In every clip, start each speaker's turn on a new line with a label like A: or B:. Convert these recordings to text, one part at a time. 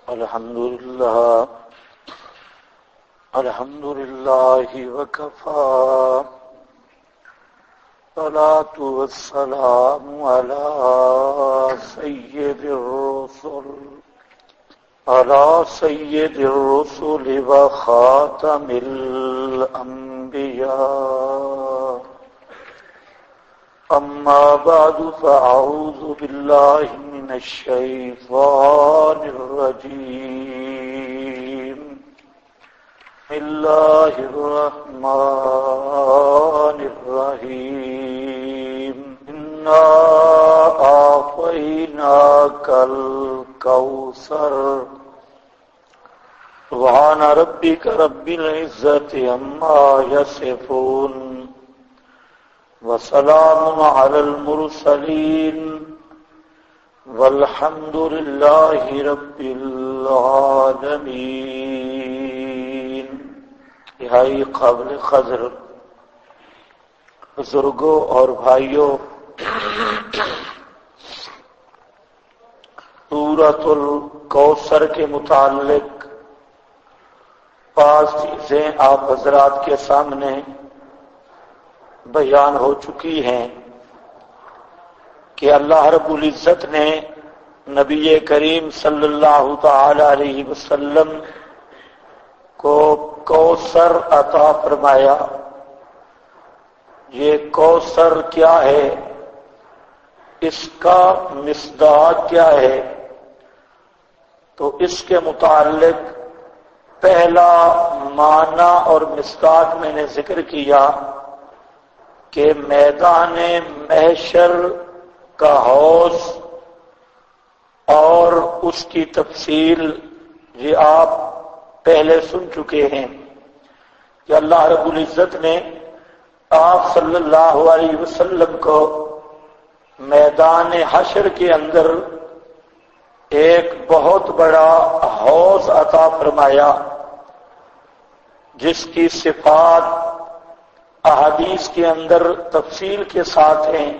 A: الحمد لله وكفى الصلاة والسلام على سيد الرسل وخاتم الأنبياء. أما بعد فأعوذ بالله من الشيطان الرجيم. بسم الله الرحمن الرحيم. إنا أعطيناك الكوثر. سبحان ربك رب العزة عما يصفون وسلام على المرسلين والحمد لله رب العالمين. نہائی قابل قدر بزرگوں اور بھائیوں، سورۃ الکوثر کے متعلق 5 چیزیں آپ حضرات کے سامنے بیان ہو چکی ہیں کہ اللہ رب العزت نے نبی کریم صلی اللہ تعالی علیہ وسلم کو کوثر عطا فرمایا. یہ کوثر کیا ہے، اس کا مصداق کیا ہے؟ تو اس کے متعلق پہلا معنی اور مصداق میں نے ذکر کیا کہ میدان محشر کا حوض، اور اس کی تفصیل یہ آپ پہلے سن چکے ہیں کہ اللہ رب العزت نے آپ صلی اللہ علیہ وسلم کو میدان حشر کے اندر ایک بہت بڑا حوض عطا فرمایا، جس کی صفات احادیث کے اندر تفصیل کے ساتھ ہیں،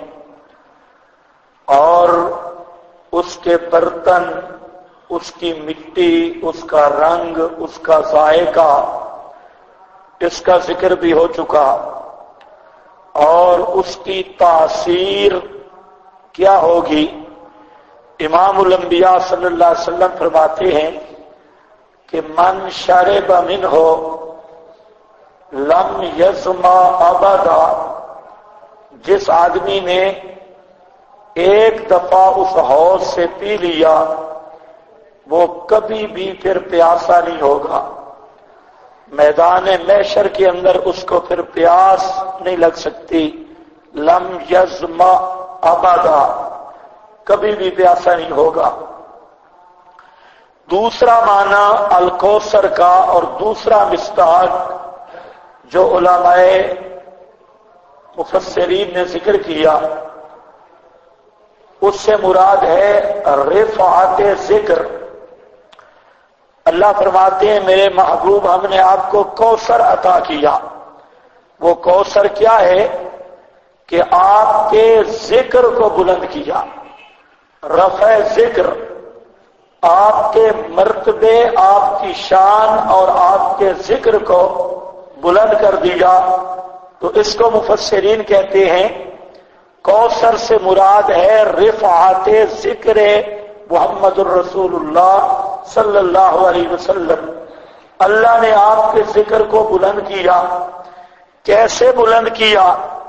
A: اور اس کے برتن، اس کی مٹی، اس کا رنگ، اس کا ذائقہ، اس کا ذکر بھی ہو چکا، اور اس کی تاثیر کیا ہوگی. امام الانبیاء صلی اللہ علیہ وسلم فرماتے ہیں کہ من شرب منہ لم یظما ابدا. جس آدمی نے ایک دفعہ اس حوض سے پی لیا وہ کبھی بھی پھر پیاسا نہیں ہوگا. میدان محشر کے اندر اس کو پھر پیاس نہیں لگ سکتی. لم یظما ابدا، کبھی بھی پیاسا نہیں ہوگا. دوسرا معنی الکوثر کا اور دوسرا مصداق جو علماء مفسرین نے ذکر کیا، اس سے مراد ہے رفعت ذکر. اللہ فرماتے ہیں میرے محبوب ہم نے آپ کو کوثر عطا کیا. وہ کوثر کیا ہے کہ آپ کے ذکر کو بلند کیا. رفع ذکر، آپ کے مرتبے، آپ کی شان اور آپ کے ذکر کو بلند کر دیا. تو اس کو مفسرین کہتے ہیں کوثر سے مراد ہے رفعت ذکر محمد الرسول اللہ صلی اللہ علیہ وسلم. اللہ نے آپ کے ذکر کو بلند کیا. کیسے بلند کیا؟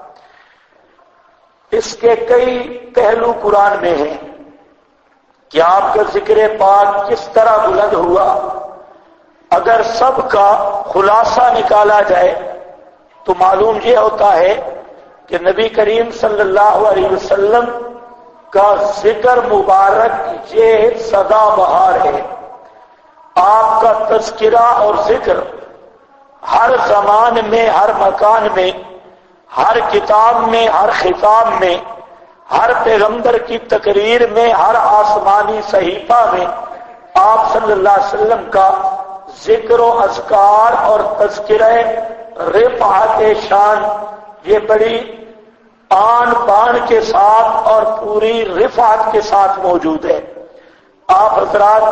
A: اس کے کئی پہلو قرآن میں ہیں کہ آپ کا ذکر پاک کس طرح بلند ہوا. اگر سب کا خلاصہ نکالا جائے تو معلوم یہ ہوتا ہے کہ نبی کریم صلی اللہ علیہ وسلم کا ذکر مبارک یہ سدا بہار ہے. آپ کا تذکرہ اور ذکر ہر زمان میں، ہر مکان میں، ہر کتاب میں، ہر خطاب میں، ہر پیغمبر کی تقریر میں، ہر آسمانی صحیفہ میں آپ صلی اللہ علیہ وسلم کا ذکر و اذکار اور تذکرہ رفعت شان یہ بڑی آن بان کے ساتھ اور پوری رفعت کے ساتھ موجود ہے. آپ حضرات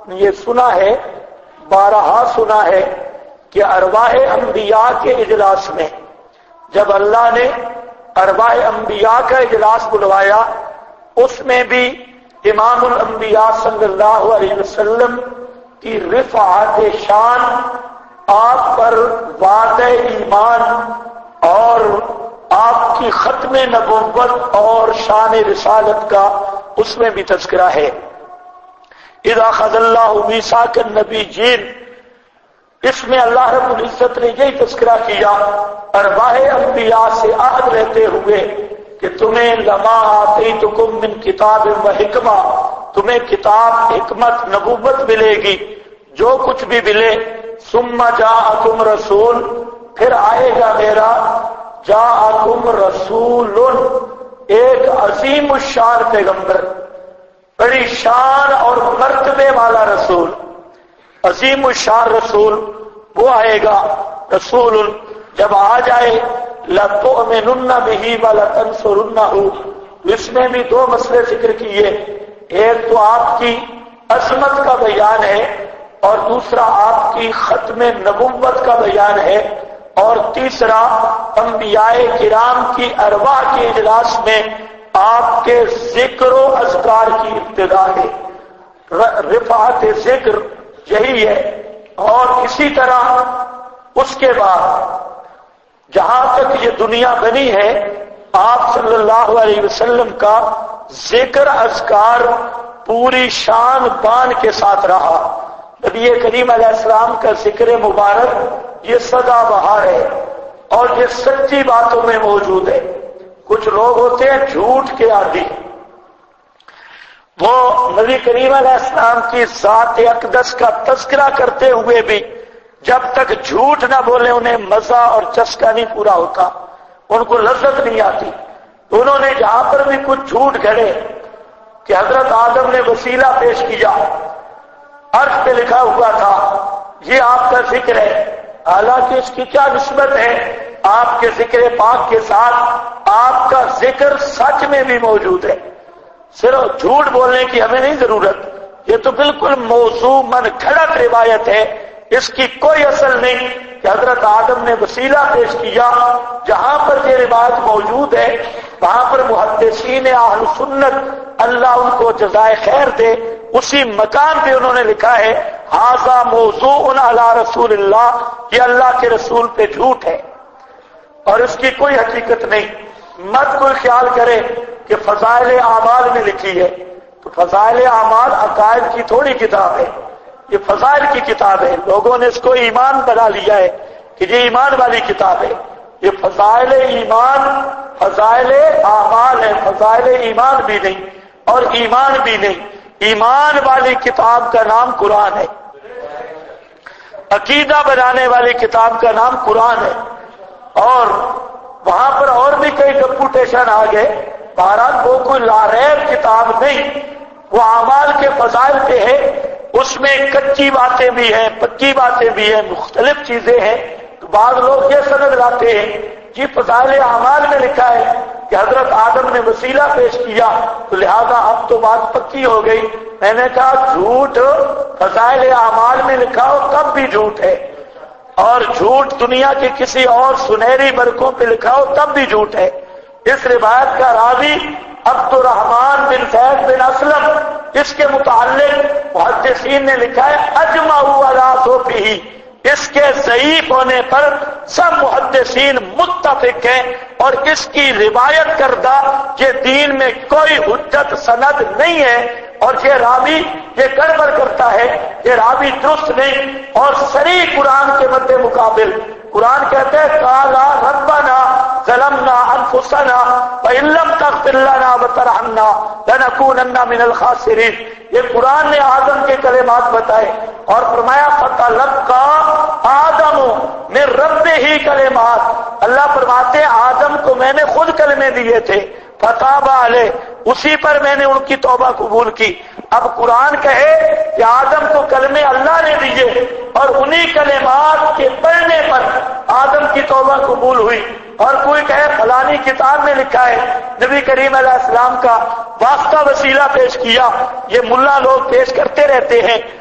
A: یہ سنا ہے، بارہا سنا ہے کہ ارواح انبیاء کے اجلاس میں جب اللہ نے ارواح انبیاء کا اجلاس بلوایا، اس میں بھی امام الانبیاء صلی اللہ علیہ وسلم کی رفعت شان، آپ پر وعدہ ایمان اور آپ کی ختم نبوت اور شان رسالت کا اس میں بھی تذکرہ ہے۔ اذا اخذ اللہ میثاق النبیین، اس میں اللہ رب العزت نے یہی تذکرہ کیا ارواح انبیاء سے عہد لیتے ہوئے کہ تمہیں لما آتیتکم من کتاب و حکمہ، تمہیں کتاب، حکمت، نبوت ملے گی، جو کچھ بھی ملے، ثم جاءکم رسول، پھر آئے گا میرا، جاءکم رسول، ایک عظیم الشان پیغمبر، بڑی شان اور مرتبے والا رسول، عظیم الشان رسول، وہ آئے گا رسول، جب آ جائے لَتُؤْمِنُنَّ بِهِ وَلَتَنْصُرُنَّهُ، اس میں بھی دو مسئلے ذکر کیے، ایک تو آپ کی عظمت کا بیان ہے اور دوسرا آپ کی ختم نبوت کا بیان ہے، اور تیسرا انبیاء کرام کی ارواح کے اجلاس میں آپ کے ذکر و اذکار کی ابتدا ہے، رفعت ذکر یہی ہے۔ اور اسی طرح اس کے بعد جہاں تک یہ دنیا بنی ہے، آپ صلی اللہ علیہ وسلم کا ذکر اذکار پوری شان بان کے ساتھ رہا۔ نبی کریم علیہ السلام کا ذکر مبارک یہ سدا بہار ہے اور یہ سچی باتوں میں موجود ہے۔ کچھ لوگ ہوتے ہیں جھوٹ کے عادی، وہ نبی کریم علیہ السلام کی ذات اقدس کا تذکرہ کرتے ہوئے بھی جب تک جھوٹ نہ بولے انہیں مزہ اور چسکا نہیں پورا ہوتا، ان کو لذت نہیں آتی۔ تو انہوں نے جہاں پر بھی کچھ جھوٹ گھڑے کہ حضرت آدم نے وسیلہ پیش کیا، عرش پہ لکھا ہوا تھا یہ آپ کا ذکر ہے، حالانکہ اس کی کیا نسبت ہے آپ کے ذکر پاک کے ساتھ؟ آپ کا ذکر سچ میں بھی موجود ہے، صرف جھوٹ بولنے کی ہمیں نہیں ضرورت، یہ تو بالکل موضوع من گھڑت روایت ہے، اس کی کوئی اصل نہیں کہ حضرت آدم نے وسیلہ پیش کیا۔ جہاں پر یہ روایت موجود ہے وہاں پر محدثین اہل سنت، اللہ ان کو جزائے خیر دے، اسی مکان پہ انہوں نے لکھا ہے ھذا موضوع علی رسول اللہ، یہ اللہ کے رسول پہ جھوٹ ہے اور اس کی کوئی حقیقت نہیں۔ مت کوئی خیال کرے کہ فضائل اعمال میں لکھی ہے، تو فضائل اعمال عقائد کی تھوڑی کتاب ہے، یہ فضائل کی کتاب ہے، لوگوں نے اس کو ایمان بنا لیا ہے کہ یہ ایمان والی کتاب ہے۔ یہ فضائل ایمان، فضائل اعمال ہے، فضائل ایمان بھی نہیں اور ایمان بھی نہیں۔ ایمان والی کتاب کا نام قرآن ہے، عقیدہ بنانے والی کتاب کا نام قرآن ہے، اور وہاں پر اور بھی کئی ڈپوٹیشن آ گئے، بہرحال وہ کوئی لاریب کتاب نہیں، وہ اعمال کے فضائل پہ ہے، اس میں کچی باتیں بھی ہیں، پکی باتیں بھی ہیں، مختلف چیزیں ہیں۔ تو بعض لوگ یہ سند لاتے ہیں جی فضائل اعمال میں لکھا ہے کہ حضرت آدم نے وسیلہ پیش کیا تو لہذا اب تو بات پکی ہو گئی۔ میں نے کہا جھوٹ فضائل اعمال میں لکھا ہو تب بھی جھوٹ ہے، اور جھوٹ دنیا کے کسی اور سنہری برقوں پہ لکھا ہو تب بھی جھوٹ ہے۔ اس روایت کا راوی عبد الرحمن بن زید بن اسلم، اس کے متعلق محدثین نے لکھا ہے اجمعوا علی ضعفہ، اس کے ضعیف ہونے پر سب محدثین متفق ہیں، اور اس کی روایت کردہ یہ دین میں کوئی حجت سند نہیں ہے، اور یہ راوی یہ گڑبڑ کرتا ہے، یہ راوی درست نہیں۔ اور صریح قرآن کے مد مقابل قرآن کہتے ہیں قالا ربنا ظلمنا انفسنا وان لم تغفر لنا وترحمنا لنکونن من الخاسرین، یہ قرآن نے آدم کے کلمات بتائے اور فرمایا فتلقى آدم من ربہ کلمات، اللہ فرماتے ہیں آدم کو میں نے خود کلمے دیے تھے، فتاب علیہ، اسی پر میں نے ان کی توبہ قبول کی۔ اب قرآن کہے کہ آدم کو کلمے اللہ نے دیے اور انہی کلمات کے پڑھنے پر آدم کی توبہ قبول ہوئی، اور کوئی کہے فلانی کتاب میں لکھا ہے نبی کریم علیہ السلام کا واسطہ وسیلہ پیش کیا، یہ ملا لوگ پیش کرتے رہتے ہیں،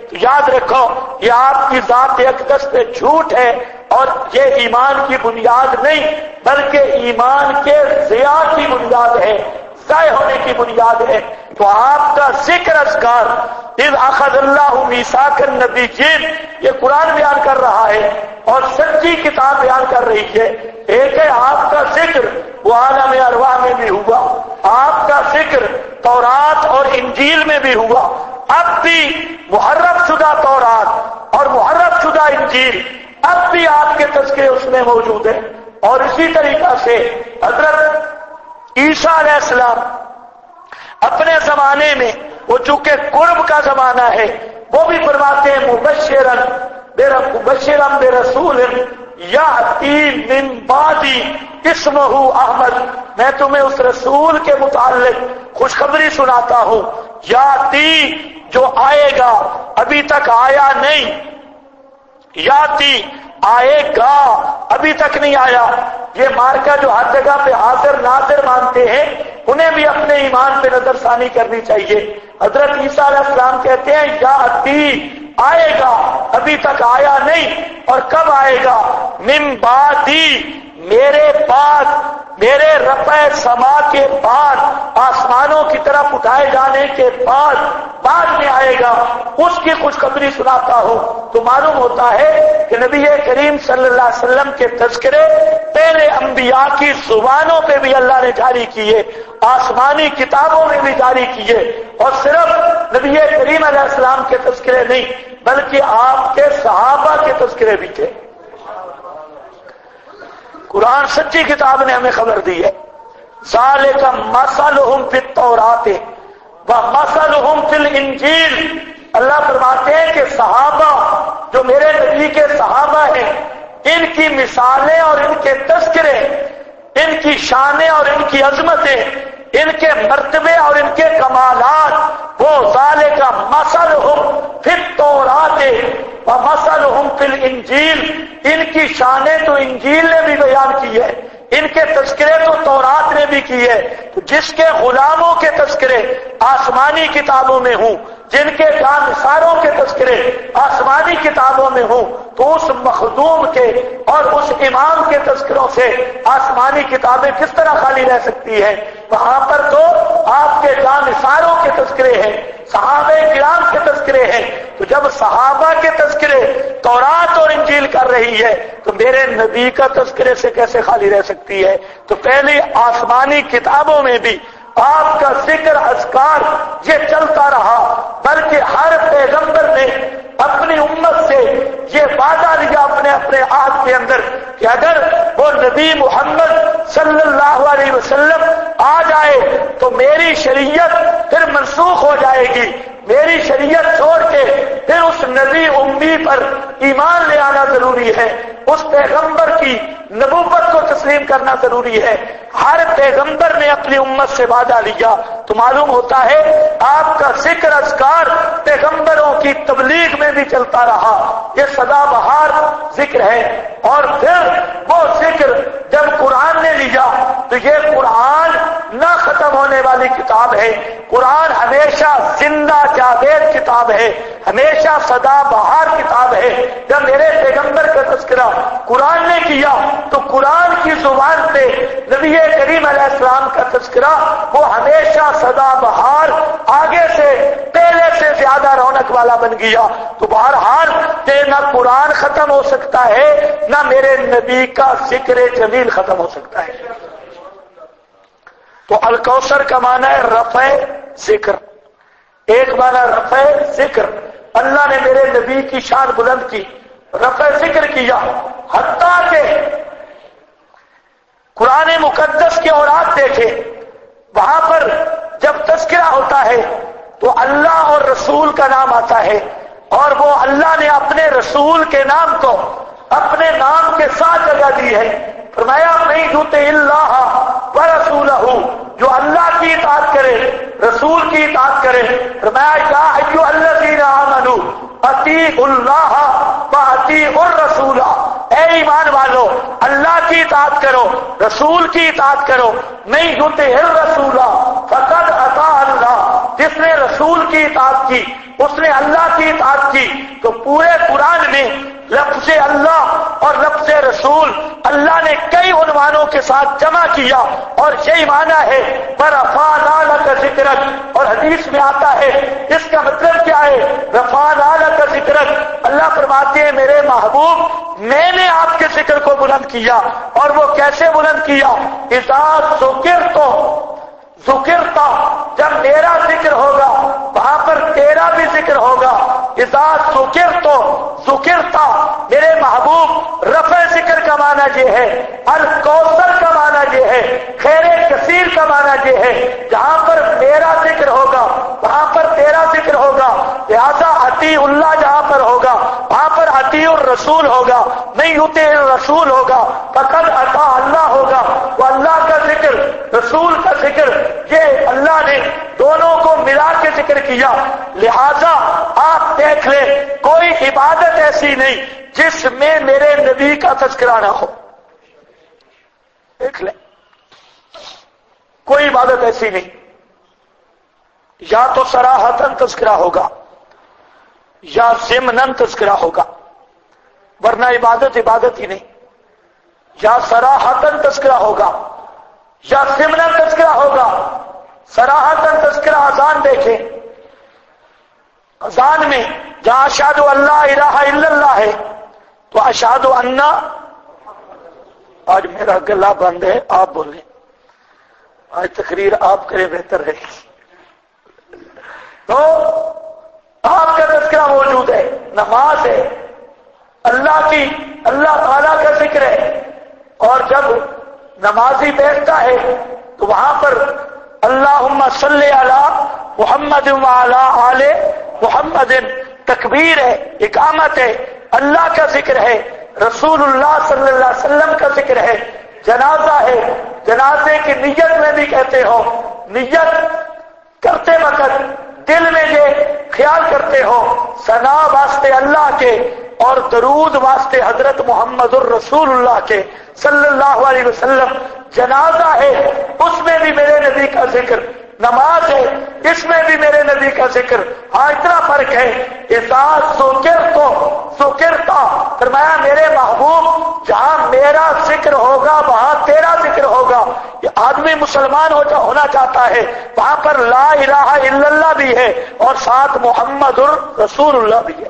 A: تو یاد رکھو یہ آپ کی ذات اقدس پہ جھوٹ ہے، اور یہ ایمان کی بنیاد نہیں بلکہ ایمان کے ضیاع کی بنیاد ہے، ضائع ہونے کی بنیاد ہے۔ تو آپ کا ذکر اذکار اذ اخذ اللہ میثاق النبیین، یہ قرآن بیان کر رہا ہے اور سچی کتاب بیان کر رہی ہے۔ ایک ہے آپ کا ذکر وہ عالم ارواح میں بھی ہوا، آپ کا ذکر تورات اور انجیل میں بھی ہوا، اب بھی محرف شدہ تورات اور محرف شدہ انجیل اب بھی آپ کے تذکرے اس میں موجود ہیں۔ اور اسی طریقہ سے حضرت عیسیٰ علیہ السلام اپنے زمانے میں، وہ چونکہ قرب کا زمانہ ہے، وہ بھی فرماتے ہیں مبشرا برسول یاتی من بعدی اسمہ احمد، میں تمہیں اس رسول کے متعلق خوشخبری سناتا ہوں، یاتی جو آئے گا، ابھی تک آیا نہیں، یاتی آئے گا ابھی تک نہیں آیا۔ یہ مارکا جو ہر جگہ پہ حاضر ناظر مانتے ہیں انہیں بھی اپنے ایمان پہ نظر ثانی کرنی چاہیے۔ حضرت عیسیٰ علیہ السلام کہتے ہیں یاتی آئے گا، ابھی تک آیا نہیں، اور کب آئے گا؟ من بعدی، میرے بعد، میرے رفع سما کے بعد، آسمانوں کی طرف اٹھائے جانے کے بعد میں آئے گا، اس کی خوشخبری سناتا ہوں۔ تو معلوم ہوتا ہے کہ نبی کریم صلی اللہ علیہ وسلم کے تذکرے پہلے انبیاء کی زبانوں پہ بھی اللہ نے جاری کیے، آسمانی کتابوں میں بھی جاری کیے، اور صرف نبی کریم علیہ السلام کے تذکرے نہیں بلکہ آپ کے صحابہ کے تذکرے بھی تھے۔ قرآن سچی کتاب نے ہمیں خبر دی ہے، ذالک مثلہم فی التوراۃ ومثلہم فی الانجیل، اللہ فرماتے ہیں کہ صحابہ جو میرے نبی کے صحابہ ہیں، ان کی مثالیں اور ان کے تذکرے، ان کی شانیں اور ان کی عظمتیں، ان کے مرتبے اور ان کے کمالات، وہ ذالک مثلہم فی التوراۃ ومثلہم فی الانجیل، ان کی شانیں تو انجیل نے بھی بیان کی ہے، ان کے تذکرے تو تورات نے بھی کی ہے۔ تو جس کے غلاموں کے تذکرے آسمانی کتابوں میں ہوں، جن کے جانثاروں کے تذکرے آسمانی کتابوں میں ہوں، تو اس مخدوم کے اور اس امام کے تذکروں سے آسمانی کتابیں کس طرح خالی رہ سکتی ہیں؟ وہاں پر تو آپ کے جانثاروں کے تذکرے ہیں، صحابہ کرام کے تذکرے ہیں۔ تو جب صحابہ کے تذکرے تورات اور انجیل کر رہی ہے تو میرے نبی کا تذکرے سے کیسے خالی رہ سکتی ہے؟ تو پہلی آسمانی کتابوں میں بھی آپ کا ذکر اذکار یہ چلتا رہا، بلکہ ہر پیغمبر نے اپنی امت سے یہ وعدہ لیا اپنے اپنے عہد کے اندر کہ اگر وہ نبی محمد صلی اللہ علیہ وسلم آ جائے تو میری شریعت پھر منسوخ ہو جائے گی، میری شریعت چھوڑ کے پھر اس نبی امی پر ایمان لے آنا ضروری ہے، اس پیغمبر کی نبوت کو تسلیم کرنا ضروری ہے۔ ہر پیغمبر نے اپنی امت سے وعدہ لیا، تو معلوم ہوتا ہے آپ کا ذکر اذکار پیغمبروں کی تبلیغ میں بھی چلتا رہا، یہ سدا بہار ذکر ہے۔ اور پھر وہ ذکر جب قرآن نے لیا تو یہ قرآن نہ ختم ہونے والی کتاب ہے، قرآن ہمیشہ زندہ جاوید کتاب ہے، ہمیشہ سدا بہار کتاب ہے۔ جب میرے پیغمبر کا تذکرہ قرآن نے کیا تو قرآن کی زبان پہ نبی کریم علیہ السلام کا تذکرہ وہ ہمیشہ سدا بہار، آگے سے پہلے سے زیادہ رونق والا بن گیا۔ تو بہرحال کہ نہ قرآن ختم ہو سکتا ہے نہ میرے نبی کا ذکر جمیل ختم ہو سکتا ہے۔ تو الکوثر کا معنی ہے رفع ذکر، ایک معنی رفع ذکر، اللہ نے میرے نبی کی شان بلند کی، رفع ذکر کیا، حتیٰ کہ قرآن مقدس کے اورات دیکھے، وہاں پر جب تذکرہ ہوتا ہے تو اللہ اور رسول کا نام آتا ہے، اور وہ اللہ نے اپنے رسول کے نام کو اپنے نام کے ساتھ جگہ دی ہے۔ فرمایا من یطع اللہ ورسولہ، جو اللہ کی اطاعت کرے رسول کی اطاعت کرے، فرمایا یا ایھا الذین آمنوا اطیعوا اللہ واطیعوا الرسول، اے ایمان والو اللہ کی اطاعت کرو رسول کی اطاعت کرو، من یطع الرسول فقد اطاع اللہ، جس نے رسول کی اطاعت کی اس نے اللہ کی اطاعت کی. تو پورے قرآن میں لفظ اللہ اور لفظ رسول اللہ نے کئی عنوانوں کے ساتھ جمع کیا اور یہی معنی ہے وَرَفَعْنَا لَكَ ذِكْرَكَ. اور حدیث میں آتا ہے اس کا مطلب کیا ہے؟ رفعنا لک ذکرک. اللہ فرماتے ہیں میرے محبوب میں نے آپ کے ذکر کو بلند کیا. اور وہ کیسے بلند کیا؟ اذا ذکرتا جب میرا ذکر ہوگا وہاں پر تیرا بھی ذکر ہوگا. اذا ذکرتا میرے محبوب رفع ذکر کا معنی یہ ہے، الکوثر کا معنی یہ ہے، خیر کثیر کا معنی یہ ہے. جہاں پر میرا ذکر ہوگا وہاں پر تیرا ذکر ہوگا. لہذا اطیع اللہ جہاں پر ہوگا وہاں پر اطیع الرسول ہوگا، نہیں یطیع الرسول ہوگا فقد اطاع اللہ ہوگا. وہ اللہ کا ذکر رسول کا ذکر یہ اللہ نے دونوں کو ملا کے ذکر کیا. لہذا آپ دیکھ لیں کوئی عبادت ایسی نہیں جس میں میرے نبی کا تذکرہ نہ ہو. دیکھ لیں کوئی عبادت ایسی نہیں، یا تو صراحتاً تذکرہ ہوگا یا ضمناً تذکرہ ہوگا، ورنہ عبادت ہی نہیں. یا صراحتاً تذکرہ ہوگا یا ضمناً تذکرہ ہوگا. صراحتاً تذکرہ اذان دیکھیں، اذان میں جہاں اشہد ان لا الہ الا اللہ ہے تو اشہد ان، آج میرا گلا بند ہے آپ بولیں، آج تقریر آپ کریں بہتر ہے. تو آپ کا تذکرہ موجود ہے، نماز ہے، اللہ تعالیٰ کا ذکر ہے. اور جب نمازی بیٹھتا ہے تو وہاں پر اللہم صلی علی محمد وعلی آل محمد تکبیر ہے، اقامت ہے، اللہ کا ذکر ہے، رسول اللہ صلی اللہ علیہ وسلم کا ذکر ہے. جنازہ ہے، جنازے کی نیت میں بھی کہتے ہو، نیت کرتے وقت دل میں یہ خیال کرتے ہو ثنا واسطے اللہ کے اور درود واسطے حضرت محمد الرسول اللہ کے صلی اللہ علیہ وسلم. جنازہ ہے اس میں بھی میرے نبی کا ذکر، نماز ہے اس میں بھی میرے نبی کا ذکر. ہاں اتنا فرق ہے، اذا ذکرتا فرمایا میرے محبوب جہاں میرا ذکر ہوگا وہاں تیرا ذکر ہوگا. یہ آدمی مسلمان ہونا چاہتا ہے وہاں پر لا الہ الا اللہ بھی ہے اور ساتھ محمد الرسول اللہ بھی ہے.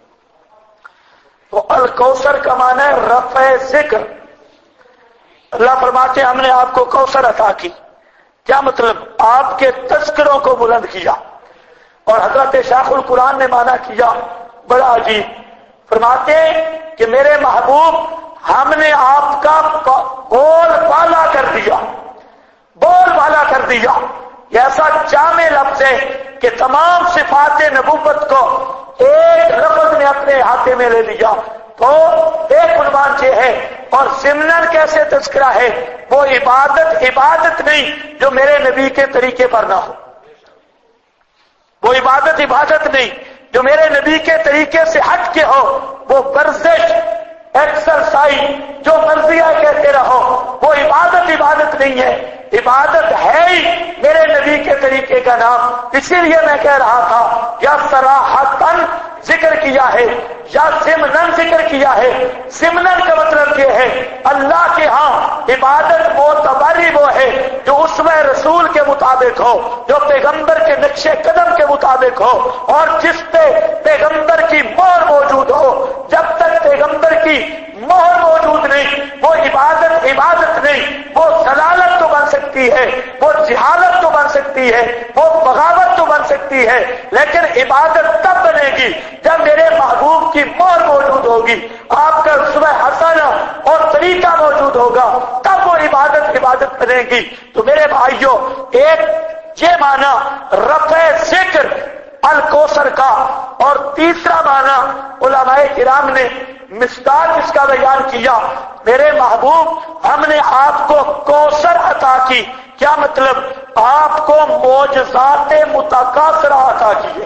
A: تو الکوثر کا معنی ہے رفع ذکر. اللہ فرماتے ہیں ہم نے آپ کو کوثر عطا کی. کیا مطلب؟ آپ کے تذکروں کو بلند کیا. اور حضرت شیخ القرآن نے معنی کیا بڑا عجیب، فرماتے ہیں کہ میرے محبوب ہم نے آپ کا بول بالا کر دیا، بول بالا کر دیا. یہ ایسا جامع لفظ ہے کہ تمام صفات نبوت کو ایک لفظ نے اپنے ہاتھے میں لے لیا. تو ایک عنوان یہ ہے. اور ضمناً کیسے تذکرہ ہے؟ وہ عبادت نہیں جو میرے نبی کے طریقے پر نہ ہو. وہ عبادت نہیں جو میرے نبی کے طریقے سے ہٹ کے ہو. وہ ورزش، ایکسرسائز جو مرضیہ کہتے رہو، وہ عبادت نہیں ہے. عبادت ہے ہی میرے نبی کے طریقے کا نام. اسی لیے میں کہہ رہا تھا یا صراحتاً ذکر کیا ہے یا ضمناً ذکر کیا ہے. ضمناً کا مطلب یہ ہے اللہ کے ہاں عبادت معتبری وہ ہے جو اسوہ رسول کے مطابق ہو، جو پیغمبر کے نقش قدم کے مطابق ہو اور جس پہ پیغمبر کی مہر موجود ہو. جب تک پیغمبر کی مہر موجود نہیں وہ عبادت نہیں. وہ ضلالت تو بن سکتی ہے، وہ جہالت تو بن سکتی ہے، وہ بغاوت تو بن سکتی ہے، لیکن عبادت تب بنے گی جب میرے محبوب کی مہر موجود ہوگی، آپ کا اسوہ حسنہ اور طریقہ موجود ہوگا، تب وہ عبادت بنے گی. تو میرے بھائیوں، ایک یہ معنی رفع ذکر الکوثر کا، اور تیسرا معنی علماء کرام نے مصداق اس کا بیان کیا میرے محبوب ہم نے آپ کو کوثر عطا کی. کیا مطلب؟ آپ کو معجزات متکاثرہ عطا کیے،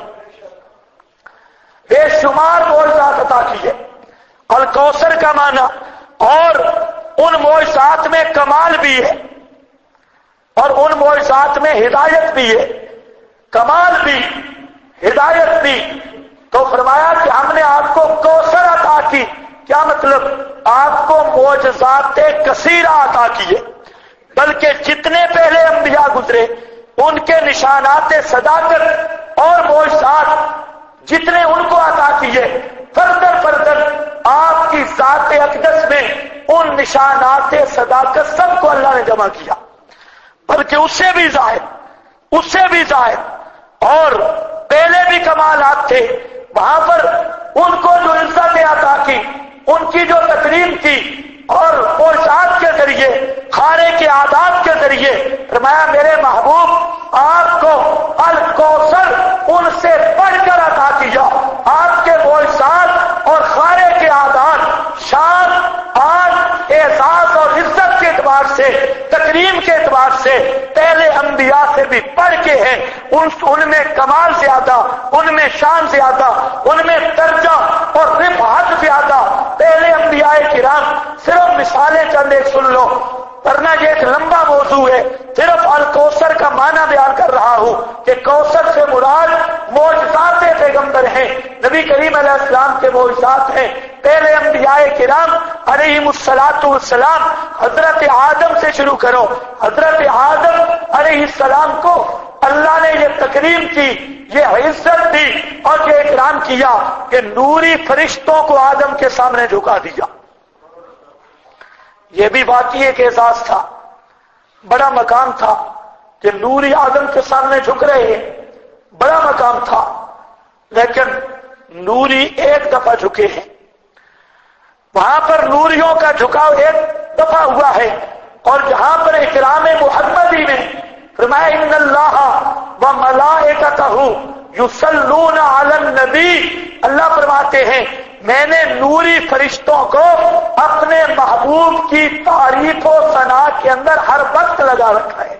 A: بے شمار معجزات عطا کیے. الکوثر کا معنی، اور ان معجزات میں کمال بھی ہے اور ان معجزات میں ہدایت بھی ہے. کمال بھی، ہدایت بھی، تو فرمایا کہ ہم نے آپ کو کوثر عطا کی. کیا مطلب؟ آپ کو معجزات کثیرہ عطا کیے، بلکہ جتنے پہلے انبیاء گزرے ان کے نشانات صداقت اور معجزات جتنے ان کو عطا کیے، فردر فردر آپ کی ذات اقدس میں ان نشانات صداقت سب کو اللہ نے جمع کیا، بلکہ اس سے بھی زائد اور پہلے بھی کمالات تھے. وہاں پر ان کو جو عزت عطا کی، ان کی جو تکریم کی، اور معجزات کے ذریعے، کھانے کے آداب کے ذریعے فرمایا میرے محبوب آپ کو الکوثر ان سے بڑھ کر عطا کیا. آپ کے معجزات اور کھانے کے آداب شان، آج، اعزاز اور عزت کے اعتبار سے، تکریم کے اعتبار سے پہلے انبیاء سے بھی بڑھ کے ہیں. ان میں کمال زیادہ، ان میں شان زیادہ، ان میں درجہ اور رفعت زیادہ. پہلے انبیاء کرام، صرف مثالیں چند ایک سن لو ورنہ یہ ایک لمبا موضوع ہے. صرف الکوثر کا معنی بیان کر رہا ہوں کہ کوثر سے مراد معجزات پیغمبر ہیں، نبی کریم علیہ السلام کے معجزات ہیں. پہلے انبیاء کرام علیہم السلام، حضرت آدم سے شروع کرو. حضرت آدم علیہ السلام کو اللہ نے یہ تکریم کی، یہ عزت دی اور یہ اکرام کیا کہ نوری فرشتوں کو آدم کے سامنے جھکا دیا. یہ بھی واقعی ایک اعزاز تھا، بڑا مقام تھا کہ نوری آدم کے سامنے جھک رہے ہیں، بڑا مقام تھا. لیکن نوری ایک دفعہ جھکے ہیں، وہاں پر نوریوں کا جھکاؤ ایک دفعہ ہوا ہے. اور جہاں پر اکرام محمدی میں فرمایا ان اللہ و ملائکتہ یصلون علی النبی، اللہ فرماتے ہیں میں نے نوری فرشتوں کو اپنے محبوب کی تعریف و ثنا کے اندر ہر وقت لگا رکھا ہے.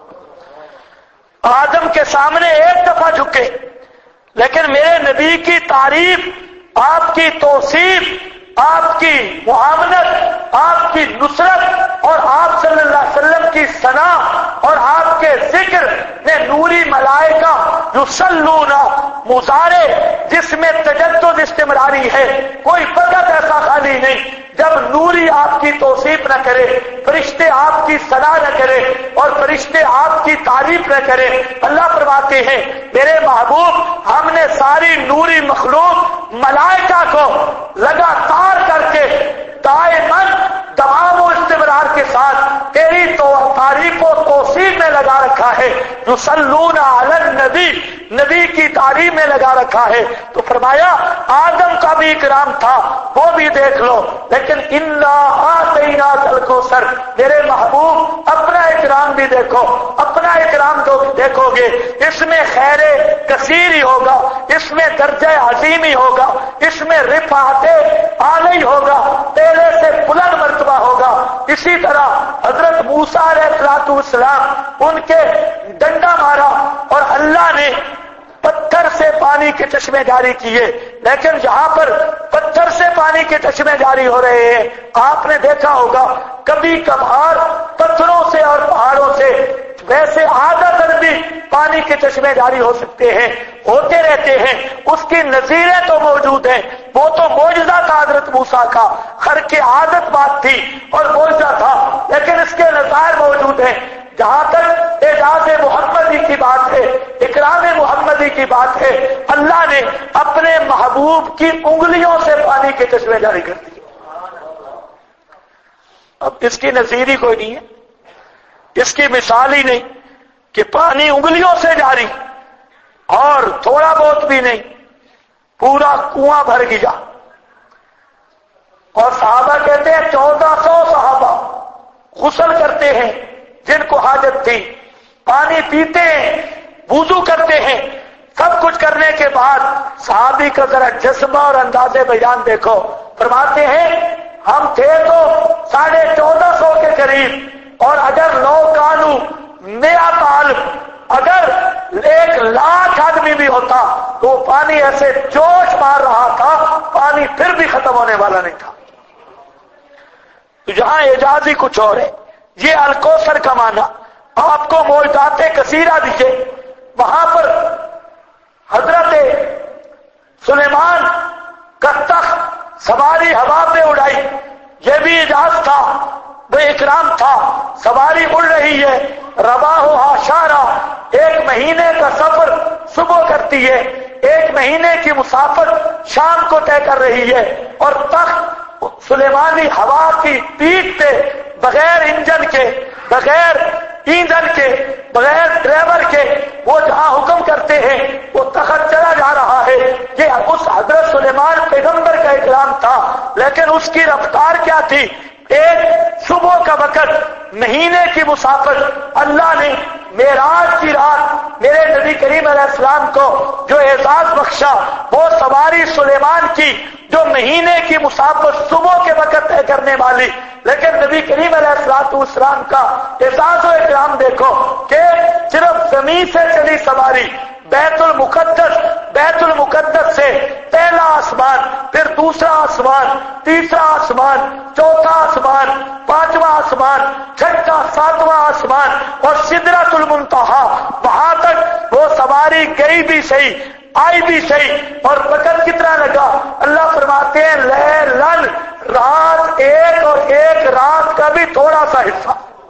A: آدم کے سامنے ایک دفعہ جھکے، لیکن میرے نبی کی تعریف، آپ کی توصیف، آپ کی معاونت، آپ کی نصرت اور آپ صلی اللہ علیہ وسلم کی ثنا اور آپ کے ذکر نے نوری ملائکہ یصلون، مضارع جس میں تجدد استمراری ہے، کوئی وقت ایسا خالی نہیں جب نوری آپ کی توصیف نہ کرے، فرشتے آپ کی ثنا نہ کرے اور فرشتے آپ کی تعریف نہ کرے. اللہ فرماتے ہیں میرے محبوب ہم نے ساری نوری مخلوق ملائکہ کو لگاتار کر کے دائماً دوام و استمرار کے ساتھ تیری تعریف و توصیف میں لگا رکھا ہے. یصلون علی النبی، نبی کی تعریف میں لگا رکھا ہے. تو فرمایا آدم کا بھی اکرام تھا، وہ بھی دیکھ لو. لیکن انا اعطیناک الکوثر، میرے محبوب اپنا اکرام بھی دیکھو، اپنا اکرام دیکھو گے، اس میں خیر کثیر ہی ہوگا، اس میں درجہ عظیم ہی ہوگا، اس میں رفعت اعلی ہوگا، پہلے سے بلند مرتبہ ہوگا. اسی طرح حضرت موسیٰ علیہ السلام ان کے ڈنڈا مارا اور اللہ نے پتھر سے پانی کے چشمے جاری کیے. لیکن جہاں پر پتھر سے پانی کے چشمے جاری ہو رہے ہیں، آپ نے دیکھا ہوگا کبھی کبھار پتھروں سے اور پہاڑوں سے ویسے عادتاً بھی پانی کے چشمے جاری ہو سکتے ہیں، ہوتے رہتے ہیں. اس کی نظیریں تو موجود ہیں، وہ تو معجزہ تھا حضرت موسیٰ کا، خرق عادت بات تھی اور معجزہ تھا، لیکن اس کے نظائر موجود ہیں. جہاں تک اعجاز محمدی کی بات ہے، اکرام محمدی کی بات ہے، اللہ نے اپنے محبوب کی انگلیوں سے پانی کے چشمے جاری کر دیے. اب اس کی نظیر ہی کوئی نہیں ہے، اس کی مثال ہی نہیں کہ پانی انگلیوں سے جاری اور تھوڑا بہت بھی نہیں، پورا کنواں بھر گیا. اور صحابہ کہتے ہیں 1400 صحابہ غسل کرتے ہیں جن کو حاجت تھی، پانی پیتے ہیں، وضو کرتے ہیں. سب کچھ کرنے کے بعد صحابی کا ذرا جذبہ اور انداز بیان دیکھو. فرماتے ہیں ہم تھے تو 1450 کے قریب، اور اگر 9 کانو 100 الف، اگر 1,00,000 آدمی بھی ہوتا تو وہ پانی ایسے جوش مار رہا تھا، پانی پھر بھی ختم ہونے والا نہیں تھا. تو جہاں اعجاز ہی کچھ اور ہے. یہ الکوثر کا معنی، آپ کو معجزات کثیرہ دیے، وہاں پر حضرت سلیمان کا تخت سواری ہوا پہ اڑائی، یہ بھی اعجاز تھا، وہ اکرام تھا۔ سواری اڑ رہی ہے، رواہ شارا، ایک مہینے کا سفر صبح کرتی ہے، ایک مہینے کی مسافت شام کو طے کر رہی ہے، اور تخت سلیمانی ہوا کی پیٹھ پہ بغیر انجن کے، بغیر ایندھن کے، بغیر ڈرائیور کے وہ جہاں حکم کرتے ہیں وہ تخت چلا جا رہا ہے۔ یہ اس حضرت سلیمان پیغمبر کا اکرام تھا، لیکن اس کی رفتار کیا تھی؟ ایک صبح کا وقت، مہینے کی مسافت، اللہ نے معراج کی رات میرے نبی کریم علیہ السلام کو جو اعزاز بخشا، وہ سواری سلیمان کی جو مہینے کی مسافت صبح کے وقت طے کرنے والی، لیکن نبی کریم علیہ السلام کا اعزاز و اکرام دیکھو کہ صرف زمین سے چلی سواری، بیت المقدس سے پہلا آسمان، پھر دوسرا آسمان، تیسرا آسمان، چوتھا آسمان، پانچواں آسمان، چھٹا، ساتواں آسمان اور سدرۃ المنتہا، وہاں تک وہ سواری گئی بھی صحیح، آئی بھی صحیح، اور وقت کتنا لگا؟ اللہ فرماتے ہیں لیلن، رات ایک، اور ایک رات کا بھی تھوڑا سا حصہ۔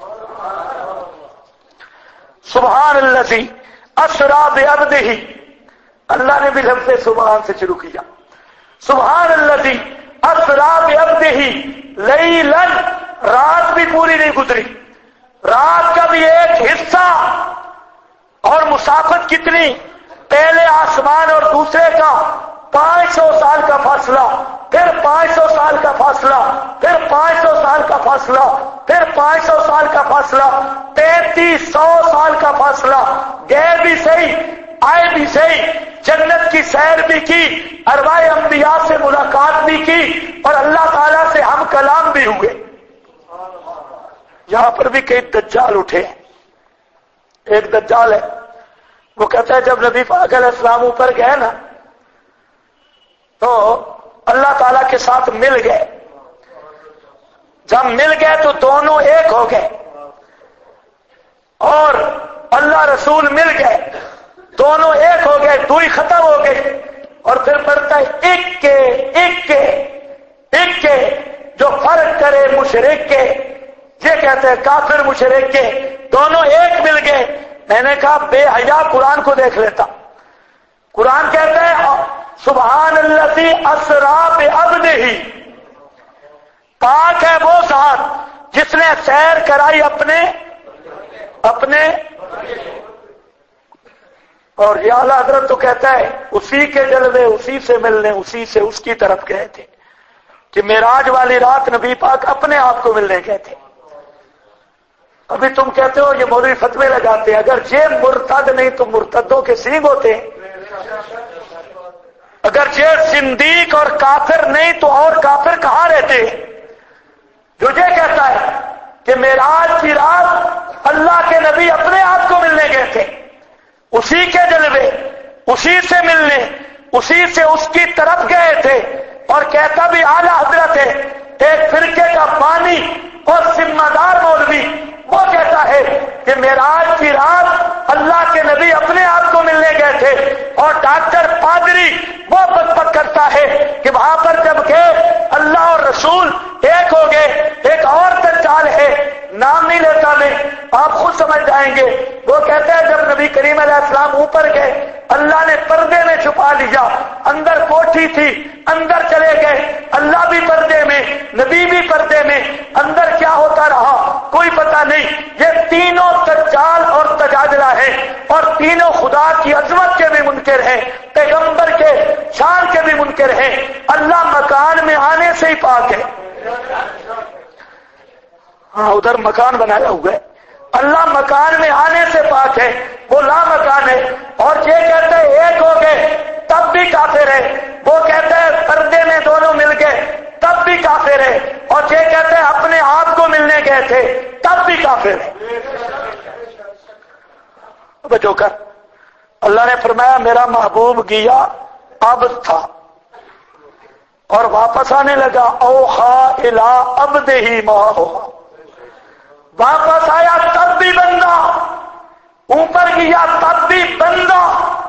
A: سبحان الذی اسری بعبدہ، اللہ نے بھی لفظ سبحان سے شروع کیا۔ سبحان الذی اسری بعبدہ لیلاً، رات بھی پوری نہیں گزری، رات کا بھی ایک حصہ، اور مسافت کتنی؟ پہلے آسمان اور دوسرے کا 500 سال کا فاصلہ، پھر 500 سال کا فاصلہ، پھر 500 سال کا فاصلہ، پھر 500 سال کا فاصلہ، 3300 سال کا فاصلہ، گئے بھی صحیح، آئے بھی صحیح، جنت کی سیر بھی کی، ارواح انبیاء سے ملاقات بھی کی، اور اللہ تعالیٰ سے ہم کلام بھی ہوئے۔ یہاں پر بھی کئی دجال اٹھے۔ ایک دجال ہے، وہ کہتا ہے جب نبی پاک علیہ السلام اوپر گئے نا تو اللہ تعالیٰ کے ساتھ مل گئے، جب مل گئے تو دونوں ایک ہو گئے، اور اللہ رسول مل گئے، دونوں ایک ہو گئے، دوئی ختم ہو گئی، اور پھر پڑھتا ہے ایک کے جو فرق کرے مشرک کے، یہ کہتے ہیں کافر مشرک کے، دونوں ایک مل گئے۔ میں نے کہا بے حیا قرآن کو دیکھ لیتا، قرآن کہتا ہے سبحان الذی اسری بعبدہ، پاک ہے وہ ذات جس نے سیر کرائی اپنے اور یہ اعلیٰ حضرت تو کہتا ہے اسی کے جلوے، اسی سے ملنے، اسی سے اس کی طرف گئے تھے، کہ معراج والی رات نبی پاک اپنے آپ کو ملنے گئے تھے۔ ابھی تم کہتے ہو یہ مولوی فتوے لگاتے ہیں، اگر یہ مرتد نہیں تو مرتدوں کے سینگ ہوتے ہیں، اگر یہ زندیق اور کافر نہیں تو اور کافر کہاں رہتے ہیں؟ جو یہ کہتا ہے کہ معراج کی رات اللہ کے نبی اپنے آپ کو ملنے گئے تھے، اسی کے جلوے، اسی سے ملنے، اسی سے اس کی طرف گئے تھے، اور کہتا بھی اعلیٰ حضرت ہے، ایک فرقے کا بانی اور ذمہ دار مولوی، وہ کہتا ہے کہ معراج کی رات اللہ کے نبی اپنے آپ کو ملنے گئے تھے، اور ڈاکٹر پادری وہ بک کرتا ہے کہ وہاں پر جب گئے اللہ اور رسول ایک ہو گئے۔ ایک اور دجال ہے، نام نہیں لیتا میں، آپ خود سمجھ جائیں گے، وہ کہتا ہے جب نبی کریم علیہ السلام اوپر گئے اللہ نے پردے میں چھپا لیا، اندر کوٹھی تھی، اندر چلے گئے، اللہ بھی پردے میں، نبی بھی پردے میں، اندر کیا ہوتا رہا کوئی پتہ نہیں۔ یہ تینوں دجال اور تجادلہ ہیں، اور تینوں خدا کی عظمت کے بھی منکر ہیں، پیغمبر کے شان کے بھی منکر ہیں۔ اللہ مکان میں آنے سے ہی پاک ہے، ہاں ادھر مکان بنایا ہوا ہے، اللہ مکان میں آنے سے پاک ہے، وہ لا مکان ہے۔ اور یہ کہتے ہیں ایک ہو گئے تب بھی کافر ہے، وہ کہتے ہیں پردے میں دونوں مل گئے تب بھی کافر ہے، اور یہ کہتے ہیں اپنے آپ کو ملنے گئے تھے تب بھی کافر ہے۔ بچو کر اللہ نے فرمایا میرا محبوب گیا اب تھا اور واپس آنے لگا، اوحا الی عبدہ ما اوحا، واپس آیا تب بھی بندہ اوپر گیا تب بھی بندہ،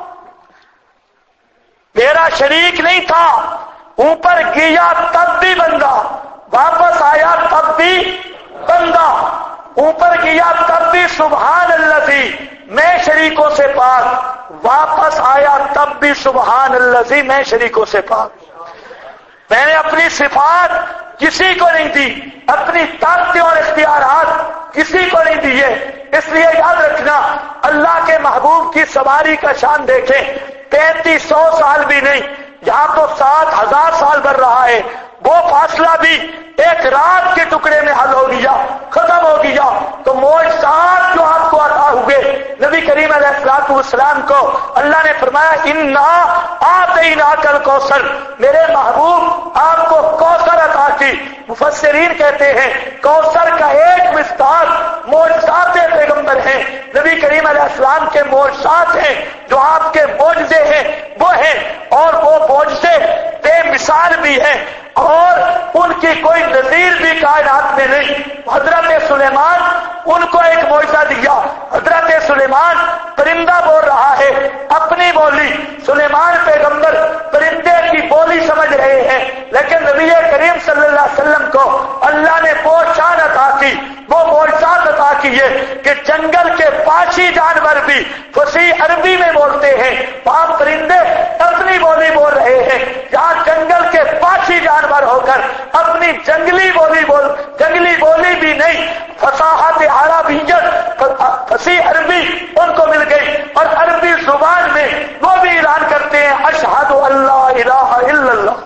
A: میرا شریک نہیں تھا، اوپر گیا تب بھی بندہ، واپس آیا تب بھی بندہ، اوپر گیا تب بھی سبحان الذی میں شریکوں سے پاک، واپس آیا تب بھی سبحان الذی میں شریکوں سے پاک۔ میں نے اپنی صفات کسی کو نہیں دی، اپنی طاقتیں اور اختیارات کسی کو نہیں دیے، اس لیے یاد رکھنا اللہ کے محبوب کی سواری کا شان دیکھیں، 3300 سال بھی نہیں، یہاں تو 7000 سال بڑھ رہا ہے، وہ فاصلہ بھی ایک رات کے ٹکڑے میں حل ہو گیا، ختم ہو گیا۔ تو معجزات جو آپ کو عطا ہوئے، نبی کریم علیہ الصلوۃ والسلام کو اللہ نے فرمایا انا اعطیناک الکوثر، میرے محبوب آپ کو کوثر عطا کی۔ مفسرین کہتے ہیں کوثر کا ایک مصداق معجزات پیغمبر ہیں، نبی کریم علیہ السلام کے معجزات ہیں، جو آپ کے معجزے ہیں وہ ہیں، اور وہ معجزے بے مثال بھی ہیں اور ان کی کوئی نظیر بھی کائنات میں نہیں۔ حضرت سلیمان ان کو ایک معجزہ دیا، حضرت سلیمان پرندہ بول رہا ہے اپنی بولی، سلیمان پیغمبر پرندے کی بولی سمجھ رہے ہیں، لیکن نبی کریم صلی اللہ علیہ وسلم کو اللہ نے وہ شان عطا کی، وہ معجزات عطا کیے کہ جنگل کے پاشی جانور بھی فصیح عربی میں بولتے ہیں، وہاں پرندے اپنی بولی بول رہے ہیں، جہاں جنگل کے پاشی جانور ہو کر اپنی جنگلی بولی بھی نہیں، فصاحت عربیت فصیح عربی ان کو مل گئی، اور عربی زبان میں وہ بھی اعلان کرتے ہیں اشہد اللہ الہ الا اللہ،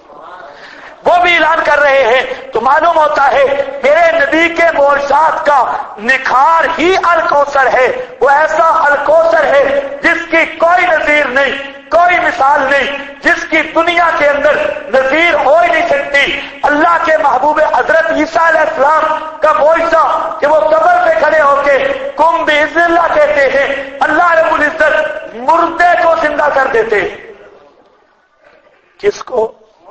A: وہ بھی اعلان کر رہے ہیں۔ تو معلوم ہوتا ہے میرے نبی کے معجزات کا نکھار ہی الکوثر ہے، وہ ایسا الکوثر ہے جس کی کوئی نظیر نہیں، کوئی مثال نہیں، جس کی دنیا کے اندر نظیر ہو ہی نہیں سکتی۔ اللہ کے محبوب حضرت عیسیٰ علیہ السلام کا معجزہ کہ وہ قبر پہ کھڑے ہو کے قم باذن اللہ کہتے ہیں، اللہ رب العزت مردے کو زندہ کر دیتے۔ کس کو؟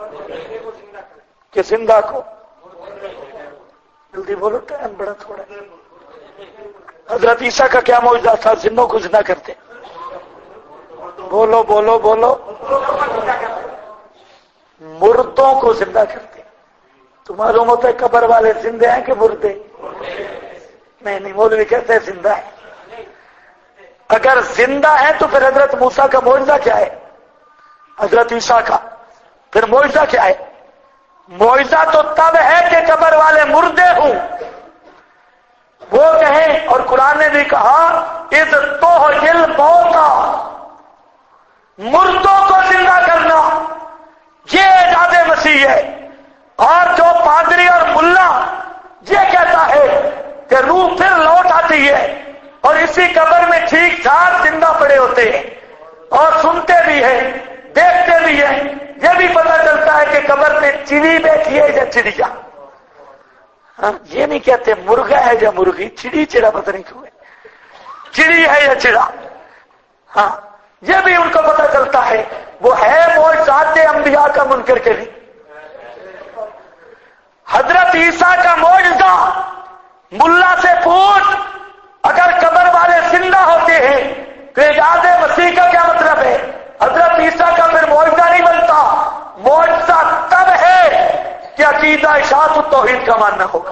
A: کہ زندہ کو؟ جلدی بولو، ٹائم بڑا تھوڑا ہے۔ حضرت عیسیٰ کا کیا معجزہ تھا؟ زندوں کو زندہ کرتے۔ بولو بولو بولو، مردوں کو زندہ کرتے۔ تو معلوم ہوتا ہے قبر والے زندے ہیں کہ مردے؟ نہیں، مولوی کہتے ہیں زندہ ہے۔ اگر زندہ ہے تو پھر حضرت موسیٰ کا معجزہ کیا ہے؟ حضرت عیسیٰ کا پھر معجزہ کیا ہے؟ معجزہ تو تب ہے کہ قبر والے مردے ہوں، وہ کہیں، اور قرآن نے بھی کہا اذ تحیی الموتیٰ، مردوں کو زندہ کرنا، یہ اعجاز مسیح ہے۔ اور جو پادری اور ملا یہ کہتا ہے کہ روح پھر لوٹ آتی ہے، اور اسی قبر میں ٹھیک ٹھاک زندہ پڑے ہوتے ہیں، اور سنتے بھی ہیں، دیکھتے بھی ہیں، یہ بھی پتہ چلتا ہے کہ قبر میں چڑی بیٹھی ہے یا چڑیا۔ یہ نہیں کہتے مرغا ہے یا مرغی، چڑی چڑا پتہ نہیں کیوں ہے، چڑی ہے یا چڑا۔ ہاں، یہ بھی ان کو پتہ چلتا ہے، وہ ہے معجزات انبیاء کا منکر کے لیے۔ حضرت عیسیٰ کا معجزہ، ملا سے پوچھ اگر قبر والے زندہ ہوتے ہیں تو اعجاز مسیح کا کیا مطلب ہے؟ حضرت عیسیٰ کا پھر معجزہ نہیں بنتا، معجزہ تب ہے کہ عقیدہ اشاعت التوحید کا ماننا ہوگا۔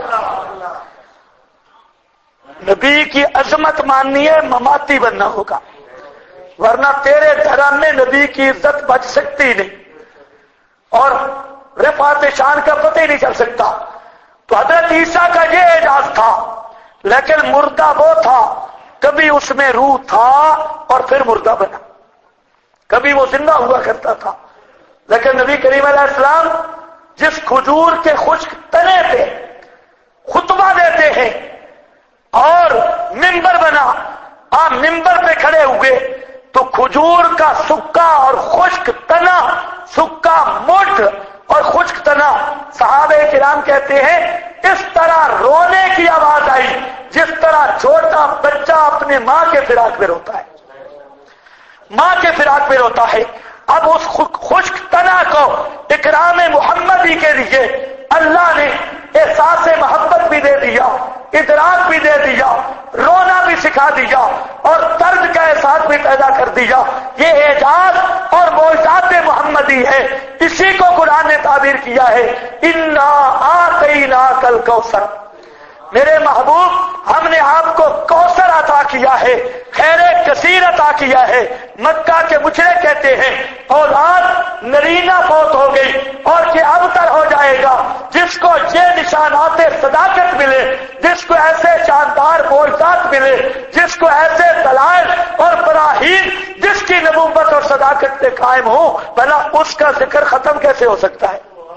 A: نبی کی عظمت ماننی ہے، مماتی بننا ہوگا، ورنہ تیرے دھرم میں نبی کی عزت بچ سکتی نہیں، اور رفعت شان کا پتہ ہی نہیں چل سکتا۔ تو حضرت عیسیٰ کا یہ اعجاز تھا، لیکن مردہ وہ تھا، کبھی اس میں روح تھا اور پھر مردہ بنا، کبھی وہ زندہ ہوا کرتا تھا۔ لیکن نبی کریم علیہ السلام جس کھجور کے خشک تنے پہ خطبہ دیتے ہیں اور ممبر بنا، آپ ممبر پہ کھڑے ہوئے تو کھجور کا سکا اور خشک تنا، سکا مٹھ اور خشک تنا، صحابہ کرام کہتے ہیں اس طرح رونے کی آواز آئی جس طرح چھوٹا بچہ اپنے ماں کے فراق میں روتا ہے، ماں کے فراق میں روتا ہے۔ اب اس خشک تنا کو اکرام محمدی کے لیے اللہ نے احساس محبت بھی دے دیا، ادراک بھی دے دیا، رونا بھی سکھا دیا اور درد کا احساس بھی پیدا کر دیا. یہ اعجاز اور معجزات محمدی ہے. اسی کو قرآن نے تعبیر کیا ہے انا آتیناک الکوثر. میرے محبوب ہم نے آپ کو کوثر عطا کیا ہے، خیر کثیر عطا کیا ہے. مکہ کے مشرک کہتے ہیں اولاد نرینہ فوت ہو گئی اور یہ ابتر ہو جائے گا جس کو یہ نشانات صداقت ملے، جس کو ایسے شاندار معجزات ملے، جس کو ایسے دلائل اور براہین جس کی نبوت اور صداقت پہ قائم ہو، بھلا اس کا ذکر ختم کیسے ہو سکتا ہے؟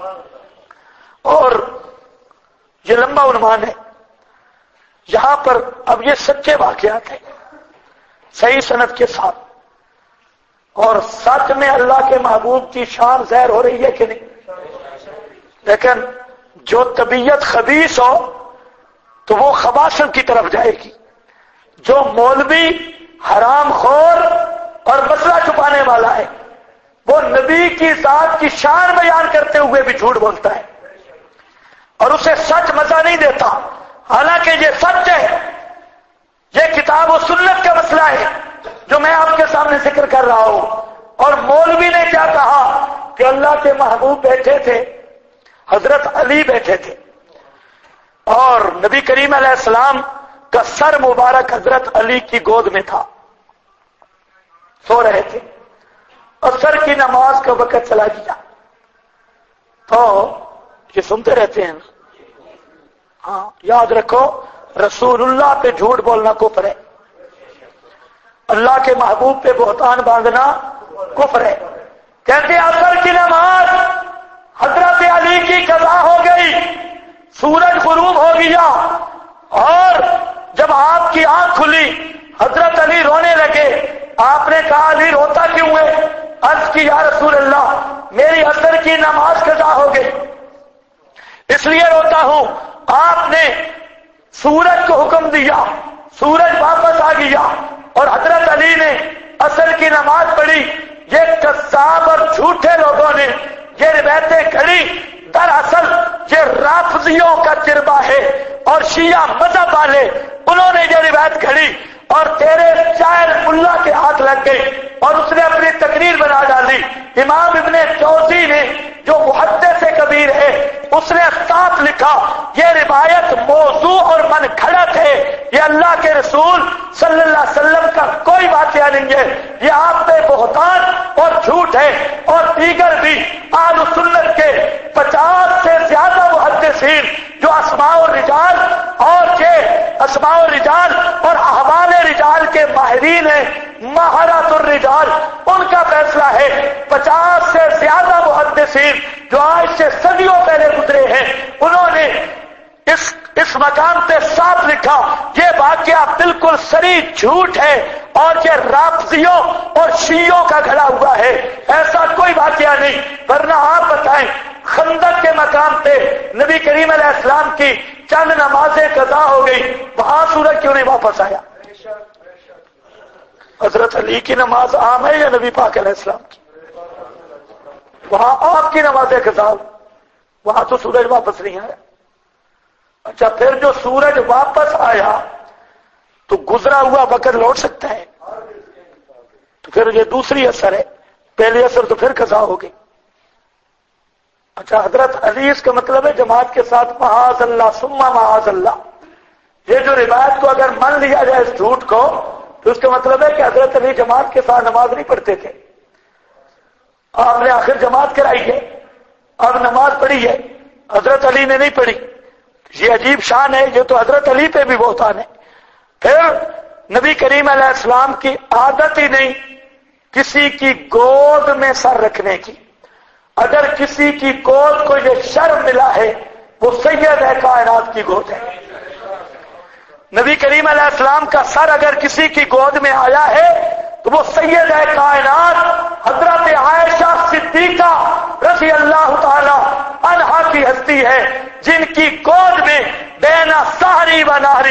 A: اور یہ لمبا عنوان ہے. یہاں پر اب یہ سچے واقعات ہیں صحیح سند کے ساتھ، اور سچ میں اللہ کے محبوب کی شان ظاہر ہو رہی ہے کہ نہیں؟ لیکن جو طبیعت خبیث ہو تو وہ خباثت کی طرف جائے گی. جو مولوی حرام خور اور مسئلہ چھپانے والا ہے وہ نبی کی ذات کی شان بیان کرتے ہوئے بھی جھوٹ بولتا ہے اور اسے سچ مزہ نہیں دیتا، حالانکہ یہ سچ ہے. یہ کتاب و سنت کا مسئلہ ہے جو میں آپ کے سامنے ذکر کر رہا ہوں. اور مولوی نے کیا کہا کہ اللہ کے محبوب بیٹھے تھے، حضرت علی بیٹھے تھے اور نبی کریم علیہ السلام کا سر مبارک حضرت علی کی گود میں تھا، سو رہے تھے اور سر کی نماز کا وقت چلا گیا. تو یہ سنتے رہتے ہیں نا. ہاں یاد رکھو رسول اللہ پہ جھوٹ بولنا کفر ہے، اللہ کے محبوب پہ بہتان باندھنا کفر ہے. کہتے عصر کی نماز حضرت علی کی قضا ہو گئی، سورج غروب ہو گیا اور جب آپ کی آنکھ کھلی حضرت علی رونے لگے. آپ نے کہا علی روتا کیوں ہے؟ عرض کی یا رسول اللہ میری عصر کی نماز قضا ہو گئی اس لیے روتا ہوں. آپ نے سورج کو حکم دیا، سورج واپس آ گیا اور حضرت علی نے عصر کی نماز پڑھی. یہ کذاب اور جھوٹے لوگوں نے یہ روایتیں گھڑی. دراصل یہ رافضیوں کا چربا ہے اور شیعہ مذہب والے انہوں نے یہ روایت گھڑی اور تیرے شاعر ملا کے ہاتھ لگ گئی اور اس نے اپنی تقریر بنا ڈالی. امام ابن جوزی نے جو محدث کبیر ہے اس نے صاف لکھا یہ روایت موضوع اور من گھڑت ہے، یہ اللہ کے رسول صلی اللہ علیہ وسلم کا کوئی واقعہ نہیں ہے، یہ آپ پہ بہتان اور جھوٹ ہے. اور دیگر بھی اہل سنت کے 50 سے زیادہ محدثین جو اسماء الرجال اور یہ اسماء الرجال اور احوال رجال کے ماہرین ہیں، مہارت الرجال، ان کا فیصلہ ہے 50 سے زیادہ محدثین جو آج سے صدیوں پہلے گزرے ہیں انہوں نے اس مقام پہ صاف لکھا یہ واقعہ بالکل صریح جھوٹ ہے اور یہ رافضیوں اور شیعوں کا گھڑا ہوا ہے، ایسا کوئی واقعہ نہیں. ورنہ آپ بتائیں خندق کے مقام پہ نبی کریم علیہ السلام کی چند نمازیں قضا ہو گئی، وہاں سورج کیوں نہیں واپس آیا؟ حضرت علی کی نماز عام ہے یا نبی پاک علیہ السلام کی؟ وہاں آپ کی نمازیں قضا ہو، وہاں تو سورج واپس نہیں آیا. اچھا پھر جو سورج واپس آیا تو گزرا ہوا وقت لوٹ سکتا ہے؟ تو پھر یہ دوسری اثر ہے، پہلی اثر تو پھر قضا ہو گئی. اچھا حضرت علی اس کا مطلب ہے جماعت کے ساتھ معاذ اللہ ثم معاذ اللہ. یہ جو روایت کو اگر مان لیا جائے اس جھوٹ کو تو اس کا مطلب ہے کہ حضرت علی جماعت کے ساتھ نماز نہیں پڑھتے تھے. آپ نے آخر جماعت کرائی ہے، اب نماز پڑھی ہے، حضرت علی نے نہیں پڑھی. یہ عجیب شان ہے، یہ تو حضرت علی پہ بھی بہتان ہے. پھر نبی کریم علیہ السلام کی عادت ہی نہیں کسی کی گود میں سر رکھنے کی. اگر کسی کی گود کو یہ شرم ملا ہے وہ سید ہے کائنات کی گود ہے. نبی کریم علیہ السلام کا سر اگر کسی کی گود میں آیا ہے تو وہ سید ہے کائنات حضرت عائشہ صدیقہ رضی اللہ تعالی عنہا کی ہستی ہے جن کی گود میں بین سحری و نہری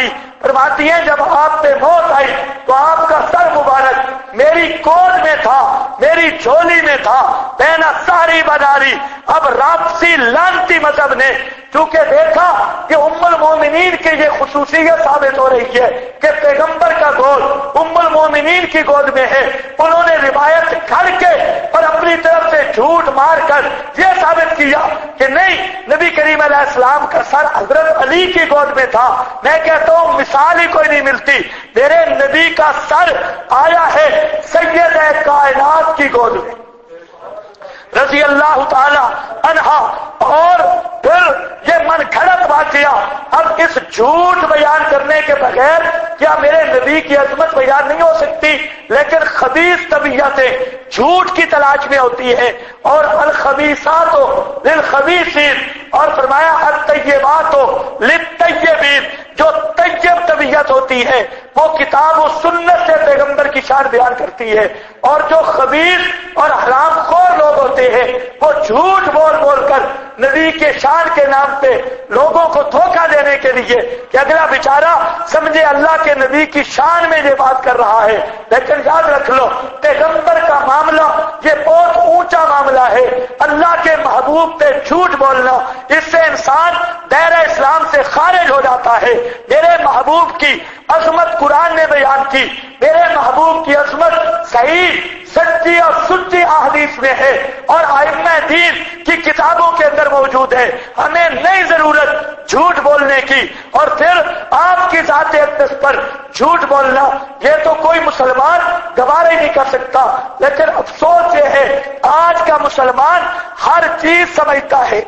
A: فرماتی ہیں جب آپ پہ موت آئی تو آپ کا سر مبارک میری گود میں تھا، میری جھولی میں تھا، پہنا ساری بناری۔ اب رابسی لانتی مذہب نے چونکہ دیکھا کہ ام المومنین کی یہ خصوصیت ثابت ہو رہی ہے کہ پیغمبر کا گود ام المومنین کی گود میں ہے، انہوں نے روایت گھڑ کے اور اپنی طرف سے جھوٹ مار کر یہ ثابت کیا کہ نہیں، نبی کریم علیہ السلام کا سر حضرت علی کی گود میں تھا۔ میں کہتا ہوں مثال ہی کوئی نہیں ملتی، میرے نبی کا سر آیا ہے سید کائنات کی گود میں رضی اللہ تعالی عنہا۔ اور پھر یہ من گھڑت واقعہ، اب اس جھوٹ بیان کرنے کے بغیر کیا میرے نبی کی عظمت بیان نہیں ہو سکتی؟ لیکن خبیث طبیعتیں جھوٹ کی تلاش میں ہوتی ہے، اور الخبیثات للخبیثین، اور فرمایا الطیبات للطیبین، جو طیب طبیعت ہوتی ہے وہ کتاب و سنت سے پیغمبر کی شان بیان کرتی ہے، اور جو خبیث اور حرام خور لوگ ہوتے ہیں وہ جھوٹ بول بول کر نبی کے شان کے نام پہ لوگوں کو دھوکہ دینے کے لیے کہ اگلا بیچارہ سمجھے اللہ کے نبی کی شان میں یہ بات کر رہا ہے۔ لیکن یاد رکھ لو پیغمبر کا معاملہ یہ بہت اونچا معاملہ ہے، اللہ کے محبوب پہ جھوٹ بولنا اس سے انسان دائرہ اسلام سے خارج ہو جاتا ہے۔ میرے محبوب کی عظمت قرآن نے بیان کی، میرے محبوب کی عظمت صحیح سچی اور سچی احادیث میں ہے، اور ائمہ دین کی کتابوں کے اندر موجود ہے۔ ہمیں نئی ضرورت جھوٹ بولنے کی، اور پھر آپ کی ذات اقدس پر جھوٹ بولنا یہ تو کوئی مسلمان گوارا ہی نہیں کر سکتا۔ لیکن افسوس یہ ہے آج کا مسلمان ہر چیز سمجھتا ہے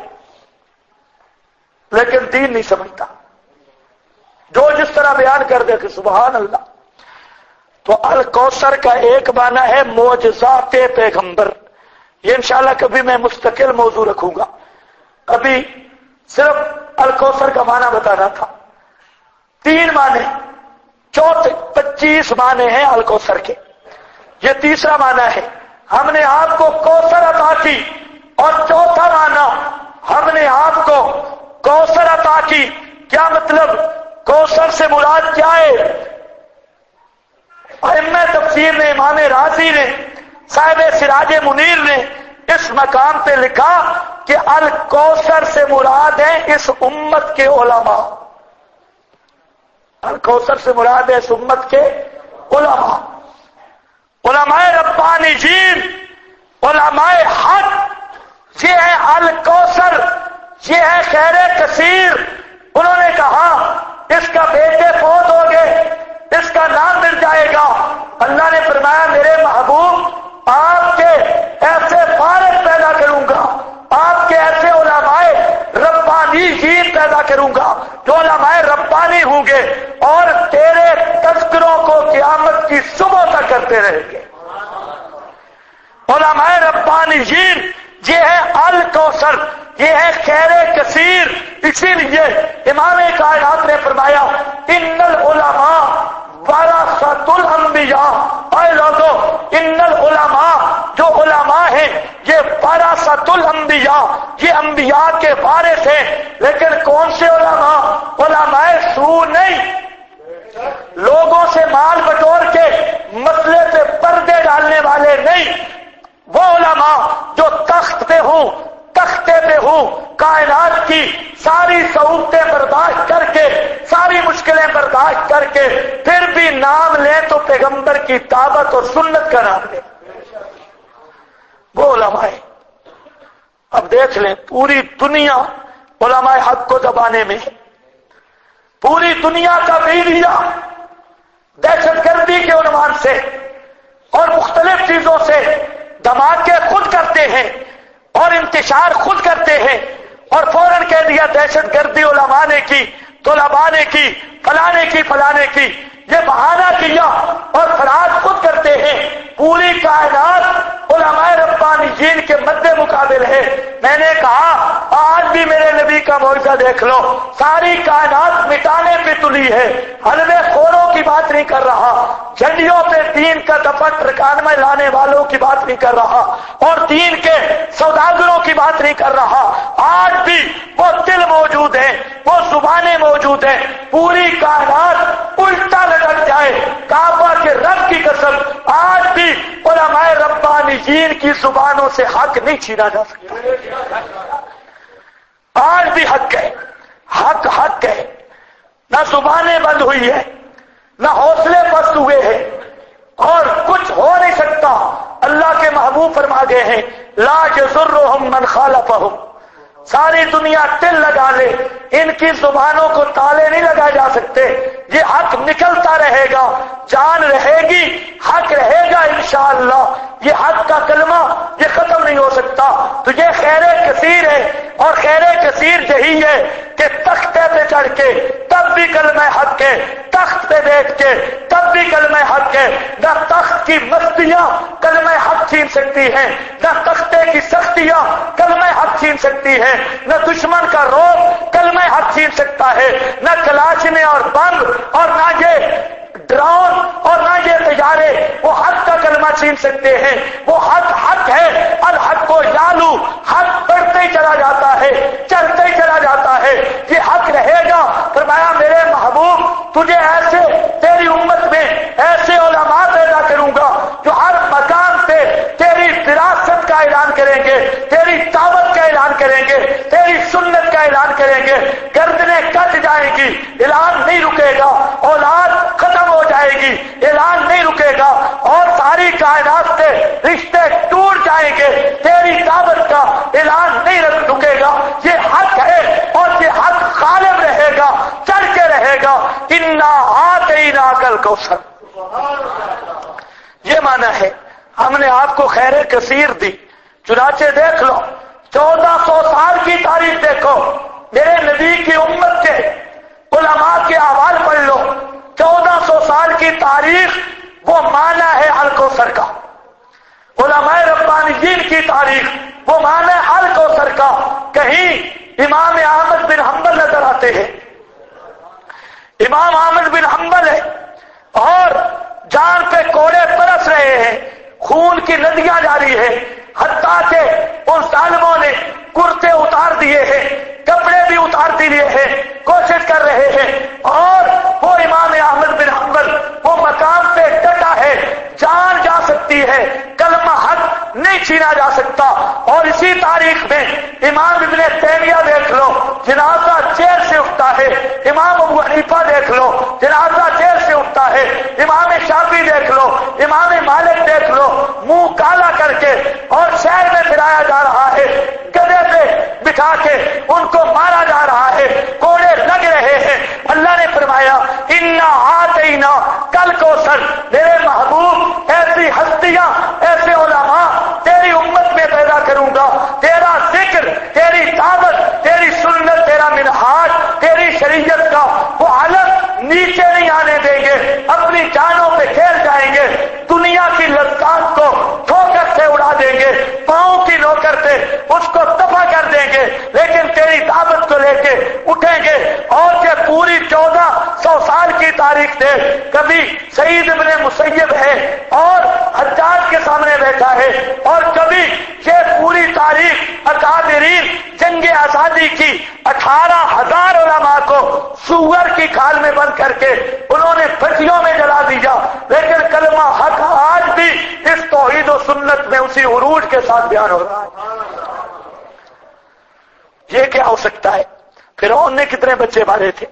A: لیکن دین نہیں سمجھتا، جو جس طرح بیان کر دے کہ سبحان اللہ۔ تو الکوثر کا ایک معنی ہے معجزات پیغمبر، یہ انشاءاللہ کبھی میں مستقل موضوع رکھوں گا، ابھی صرف الکوثر کا معنی بتانا تھا۔ 3 معنی، 25 معنی ہیں الکوثر کے، یہ تیسرا معنی ہے ہم نے آپ کو کوثر عطا کی، اور چوتھا معنی ہم نے آپ کو کوثر عطا کی۔ کیا مطلب؟ کوثر سے مراد کیا ہے؟ ائمہ تفسیر نے، امام رازی نے، صاحب سراج منیر نے اس مقام پہ لکھا کہ الکوثر سے مراد ہے اس امت کے علماء، الکوثر سے مراد ہے اس امت کے علماء، علماء ربانیین، علماء حق، یہ ہے الکوثر، یہ ہے خیر کثیر۔ انہوں نے کہا اس کا بیٹے فوت ہو گئے، اس کا نام مل جائے گا، اللہ نے فرمایا میرے محبوب آپ کے ایسے فارغ پیدا کروں گا، آپ کے ایسے علماء ربانیین پیدا کروں گا جو علماء ربانی ہوں گے، اور تیرے تذکروں کو قیامت کی صبح تک کرتے رہیں گے۔ علماء ربانیین یہ ہے الکوثر، یہ ہے خیر کثیر۔ اسی لیے امام کائنات نے فرمایا ان العلماء ورثۃ الانبیاء، اے لوگوں ان العلماء، جو علماء ہیں یہ ورثۃ الانبیاء، یہ انبیاء کے وارث ہیں۔ لیکن کون سے علماء؟ علماء سو نہیں، لوگوں سے مال بٹور کے مسئلے پہ پردے ڈالنے والے نہیں، وہ علماء جو تخت پہ ہوں، تختے پہ ہوں، کائنات کی ساری صعوبتیں برداشت کر کے، ساری مشکلیں برداشت کر کے پھر بھی نام لیں تو پیغمبر کی دعوت اور سنت کا نام لیں، وہ علماء ہیں۔ اب دیکھ لیں پوری دنیا علماء حق کو دبانے میں ہے، پوری دنیا کا میڈیا دہشت گردی کے عنوان سے اور مختلف چیزوں سے دھماکے خود کرتے ہیں اور انتشار خود کرتے ہیں، اور فوراً کہہ دیا دہشت گردی علماء نے کی، طلباء نے کی، فلانے کی، یہ بہانہ کیا اور فراز خود کرتے ہیں۔ پوری کائنات علماء ربانیین کے مد مقابل ہے۔ میں نے کہا آج بھی میرے نبی کا معجزہ دیکھ لو، ساری کائنات مٹانے پہ تلی ہے، حلوے خوروں کی بات نہیں کر رہا، جھنڈیوں پہ دین کا دفن رکان میں لانے والوں کی بات نہیں کر رہا، اور دین کے سوداگروں کی بات نہیں کر رہا۔ آج بھی وہ دل موجود ہیں، وہ زبانیں موجود ہیں، پوری کائنات الٹا لٹک جائے، کعبہ کے رب کی قسم آج بھی علماء ربانیین کی زبانوں سے حق نہیں چھینا جا سکتا۔ آج بھی حق ہے، حق ہے، نہ زبانیں بند ہوئی ہے، نہ حوصلے پست ہوئے ہیں، اور کچھ ہو نہیں سکتا۔ اللہ کے محبوب فرما گئے ہیں لا یضرهم من خالفهم، ساری دنیا تل لگا لے، ان کی زبانوں کو تالے نہیں لگائے جا سکتے، یہ حق نکلتا رہے گا، جان رہے گی، حق رہے گا انشاءاللہ، یہ حق کا کلمہ یہ ختم نہیں ہو سکتا۔ تو یہ خیر کثیر ہے، اور خیر کثیر یہی ہے کہ تختے پہ چڑھ کے تب بھی کلمہ حق ہے، تخت پہ بیٹھ کے تب بھی کلمہ حق ہے، نہ تخت کی مستیاں کلمہ حق چھین سکتی ہیں، نہ تختے کی سختیاں کلمہ حق چھین سکتی ہیں، نہ دشمن کا روب کلمہ حق چھین سکتا ہے، نہ کلاشنے اور بم اور نہ یہ ڈرون اور نہ یہ تجارے وہ حق کا کلمہ چھین سکتے ہیں۔ وہ حق ہے، الحق کو یالو، حق بڑھتے ہی چلا جاتا ہے، چڑھتے ہی چلا جاتا ہے، یہ حق رہے گا۔ فرمایا میرے محبوب تجھے ایسے تیری امت میں ایسے علماء پیدا کروں گا جو ہر مقام پہ تیری وراثت کا اعلان کریں گے، تیری دعوت کا اعلان کریں گے، تیری سنت کا اعلان کریں گے، گردنیں کٹ جائیں گی، اعلان نہیں رکے گا، اولاد ختم ہو جائے گی، اعلان نہیں رکے گا، اور ساری کائنات سے رشتے ٹوٹ جائیں گے، تیری دعوت کا اعلان نہیں رکے گا۔ یہ حق ہے اور یہ حق غالب رہے گا، چڑھ کے رہے گا۔ انا آتیناک الکوثر، یہ معنی ہے ہم نے آپ کو خیر کثیر دی۔ چنانچہ دیکھ لو 1400 سال کی تاریخ دیکھو، میرے نبی کی امت کے علماء کے احوال پڑھ لو، 1400 سال کی تاریخ وہ معنی ہے الکوثر کا، علماء ربانیین کی تاریخ وہ معنی ہے الکوثر کا۔ کہیں امام احمد بن حنبل نظر آتے ہیں، امام احمد بن حنبل ہے اور جان پہ کوڑے برس رہے ہیں، خون کی ندیاں جاری ہے، حتیٰ کہ ان ظالموں نے کرتے اتار دیے ہیں، کپڑے بھی اتار دیے ہیں، کوشش کر رہے ہیں، اور وہ امام احمد بن حنبل وہ مقام پہ ڈٹا ہے، جان جا سکتی ہے، کلمہ حق نہیں چھینا جا سکتا۔ اور اسی تاریخ میں امام ابن تیمیہ دیکھ لو، جنازہ جیل سے اٹھتا ہے، امام ابو حنیفہ دیکھ لو، جنازہ جیل سے اٹھتا ہے، امام شافعی دیکھ لو، امام مالک دیکھ لو، منہ کالا کر کے اور شہر میں پھرایا جا رہا ہے، گدھے پہ بٹھا کے ان کو مارا جا رہا ہے، کوڑے لگ رہے ہیں۔ اللہ نے فرمایا انا آتینا کل کوثر، میرے محبوب ایسی ہستیاں، ایسے علماء تیری امت میں پیدا کروں گا، تیرا ذکر، تیری دعوت، تیری سنت، تیرا منہاج، تیری شریعت کا وہ علم نیچے نہیں آنے دیں گے، اپنی جانوں پہ کھیل جائیں گے، دنیا کی لذات کو ٹھوکر سے اڑا دیں گے، پاؤں کی نوکر سے اس کو دفع کر دیں گے، لیکن تیری دعوت کو لے کے اٹھیں گے۔ اور یہ پوری 1400 سال کی تاریخ سے کبھی سعید ابن مسیب ہے اور حجاج کے سامنے بیٹھا ہے، اور کبھی یہ پوری تاریخ اکابرین جنگ آزادی کی 18,000 علماء کو سور کی کھال میں بند کر کے انہوں نے پھٹیوں میں جلا دیا، لیکن کلمہ حق آج بھی اس توحید و سنت میں اسی عروج کے ساتھ بیان ہو رہا ہے۔ یہ کیا ہو سکتا ہے؟ فرعون نے کتنے بچے مارے تھے؟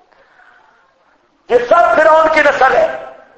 A: یہ سب فرعون کی نسل ہے۔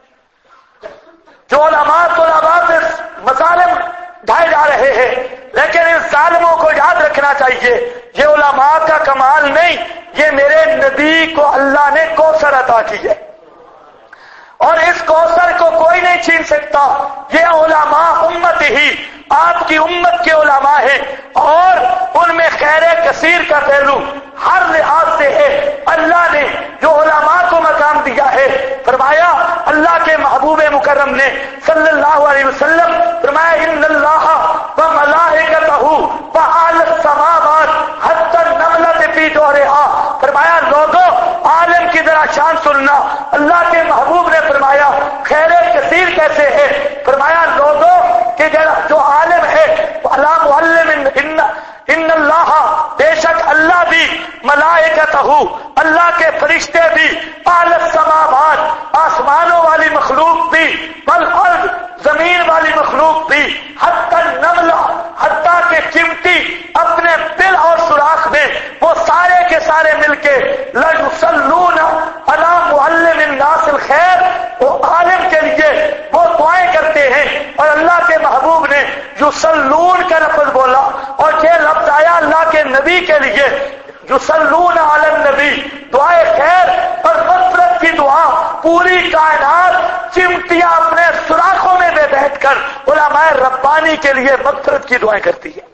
A: جو علماء سے مظالم ڈھائے جا رہے ہیں، لیکن ان ظالموں کو یاد رکھنا چاہیے یہ علماء کا کمال نہیں، یہ میرے نبی کو اللہ نے کوثر عطا کی ہے، اور اس کوثر کو کوئی نہیں چھین سکتا۔ یہ علماء امت ہی آپ کی امت کے علماء ہیں، اور ان میں خیر کثیر کا پہلو ہر لحاظ سے ہے۔ اللہ نے جو علماء کو مقام دیا ہے، فرمایا اللہ کے محبوب مکرم نے صلی اللہ علیہ وسلم فرمایا ان اللہ وملائکتہ وأہل السماوات حتی النملۃ فی جوہرہا، فرمایا لوگوں عالم کی ذرا شان سننا۔ اللہ کے محبوب نے فرمایا خیر کثیر کیسے ہے؟ فرمایا لوگوں کہ جو عالم ہے ان اللہ، بے شک اللہ بھی मलाइकतहु, अल्लाह के फरिश्ते भी, आल समावात, आसमानों वाली मखलूक भी, वल अर्द, जमीन वाली मखलूक भी, हत्ता नमला, हत्ता के चिमटी अपने बिल और सुराख में, वो सारे के सारे मिलके लयुसल्लूना अला मुअल्लिमिन नासिल खैर, वो आलिम के लिए वो दुआएं करते हैं। और अल्लाह के महबूब ने युसल्लून का लफ्ज बोला और ये लफ्ज आया अल्लाह के नबी के लिए, युसल्लून अला नबी, दुआए खैर और मग़फ़िरत की दुआ। पूरी कायनात चिमटियां अपने सुराखों में बैठकर उलमाए रब्बानी के लिए मग़फ़िरत की दुआएं करती है।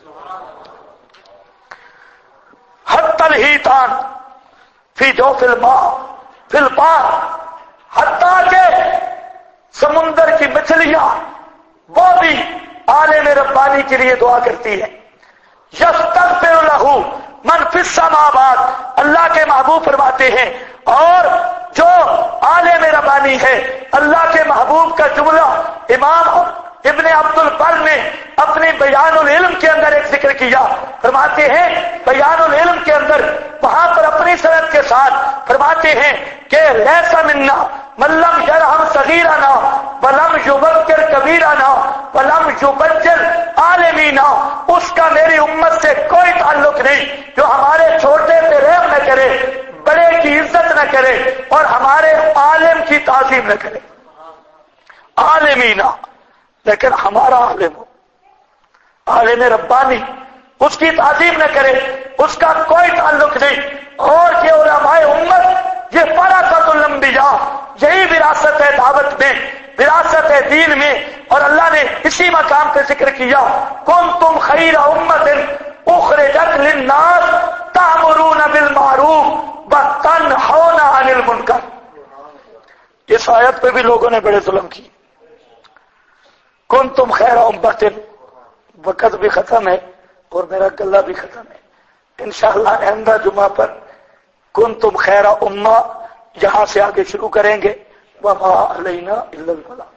A: हत्तल हीतान फी जौफिल मा फिल बार, हत्ता के समुंदर की मछलियां वो भी आलिम रब्बानी के लिए दुआ करती है। यस्तग़फिर लहू मन फिस समावात, अल्लाह के महबूब फरमाते हैं, और जो आलिम रब्बानी है, अल्लाह के महबूब का जुमला इमाम इब्ने अब्दुल बर ने अपने बयानुल इल्म के अंदर एक जिक्र किया। फरमाते हैं बयानुल इल्म के अंदर वहां पर अपनी सनद के साथ फरमाते हैं कि लैसा मिन्ना मल्लम यरहम सगीराना वलम युबक्किर कबीराना वलम युबज्जिर आलिमीना, उसका मेरी उम्मत से कोई ताल्लुक नहीं जो हमारे छोटे पे रहम न करे, बड़े की इज्जत न करे और हमारे आलिम की ताजीम न करे। आलिमीना, लेकिन हमारा आलिम हो, आलिम रब्बानी, उसकी ताजीम न करे, उसका कोई ताल्लुक नहीं। और ये उलमाए उम्मत, ये बरकतुल अंबिया, यही विरासत है दावत में, विरासत है दीन में। और अल्लाह ने इसी मकाम पे जिक्र किया, कुंतुम खैरा उम्मतिन उखरिजत लिन्नास तामुरून बिल मारूफ व तनहौना अनिल मुनकर। इस आयत पे भी लोगों ने बड़े जुल्म किए। कुंतुम खैरा उम्मतिन, वक़्त भी खत्म है और मेरा गला भी खत्म है। इंशाअल्लाह आइंदा जुमा पर कुंतुम खैरा उम्मा यहां से आगे शुरू करेंगे। वमा अलैना इल्लल बलाग।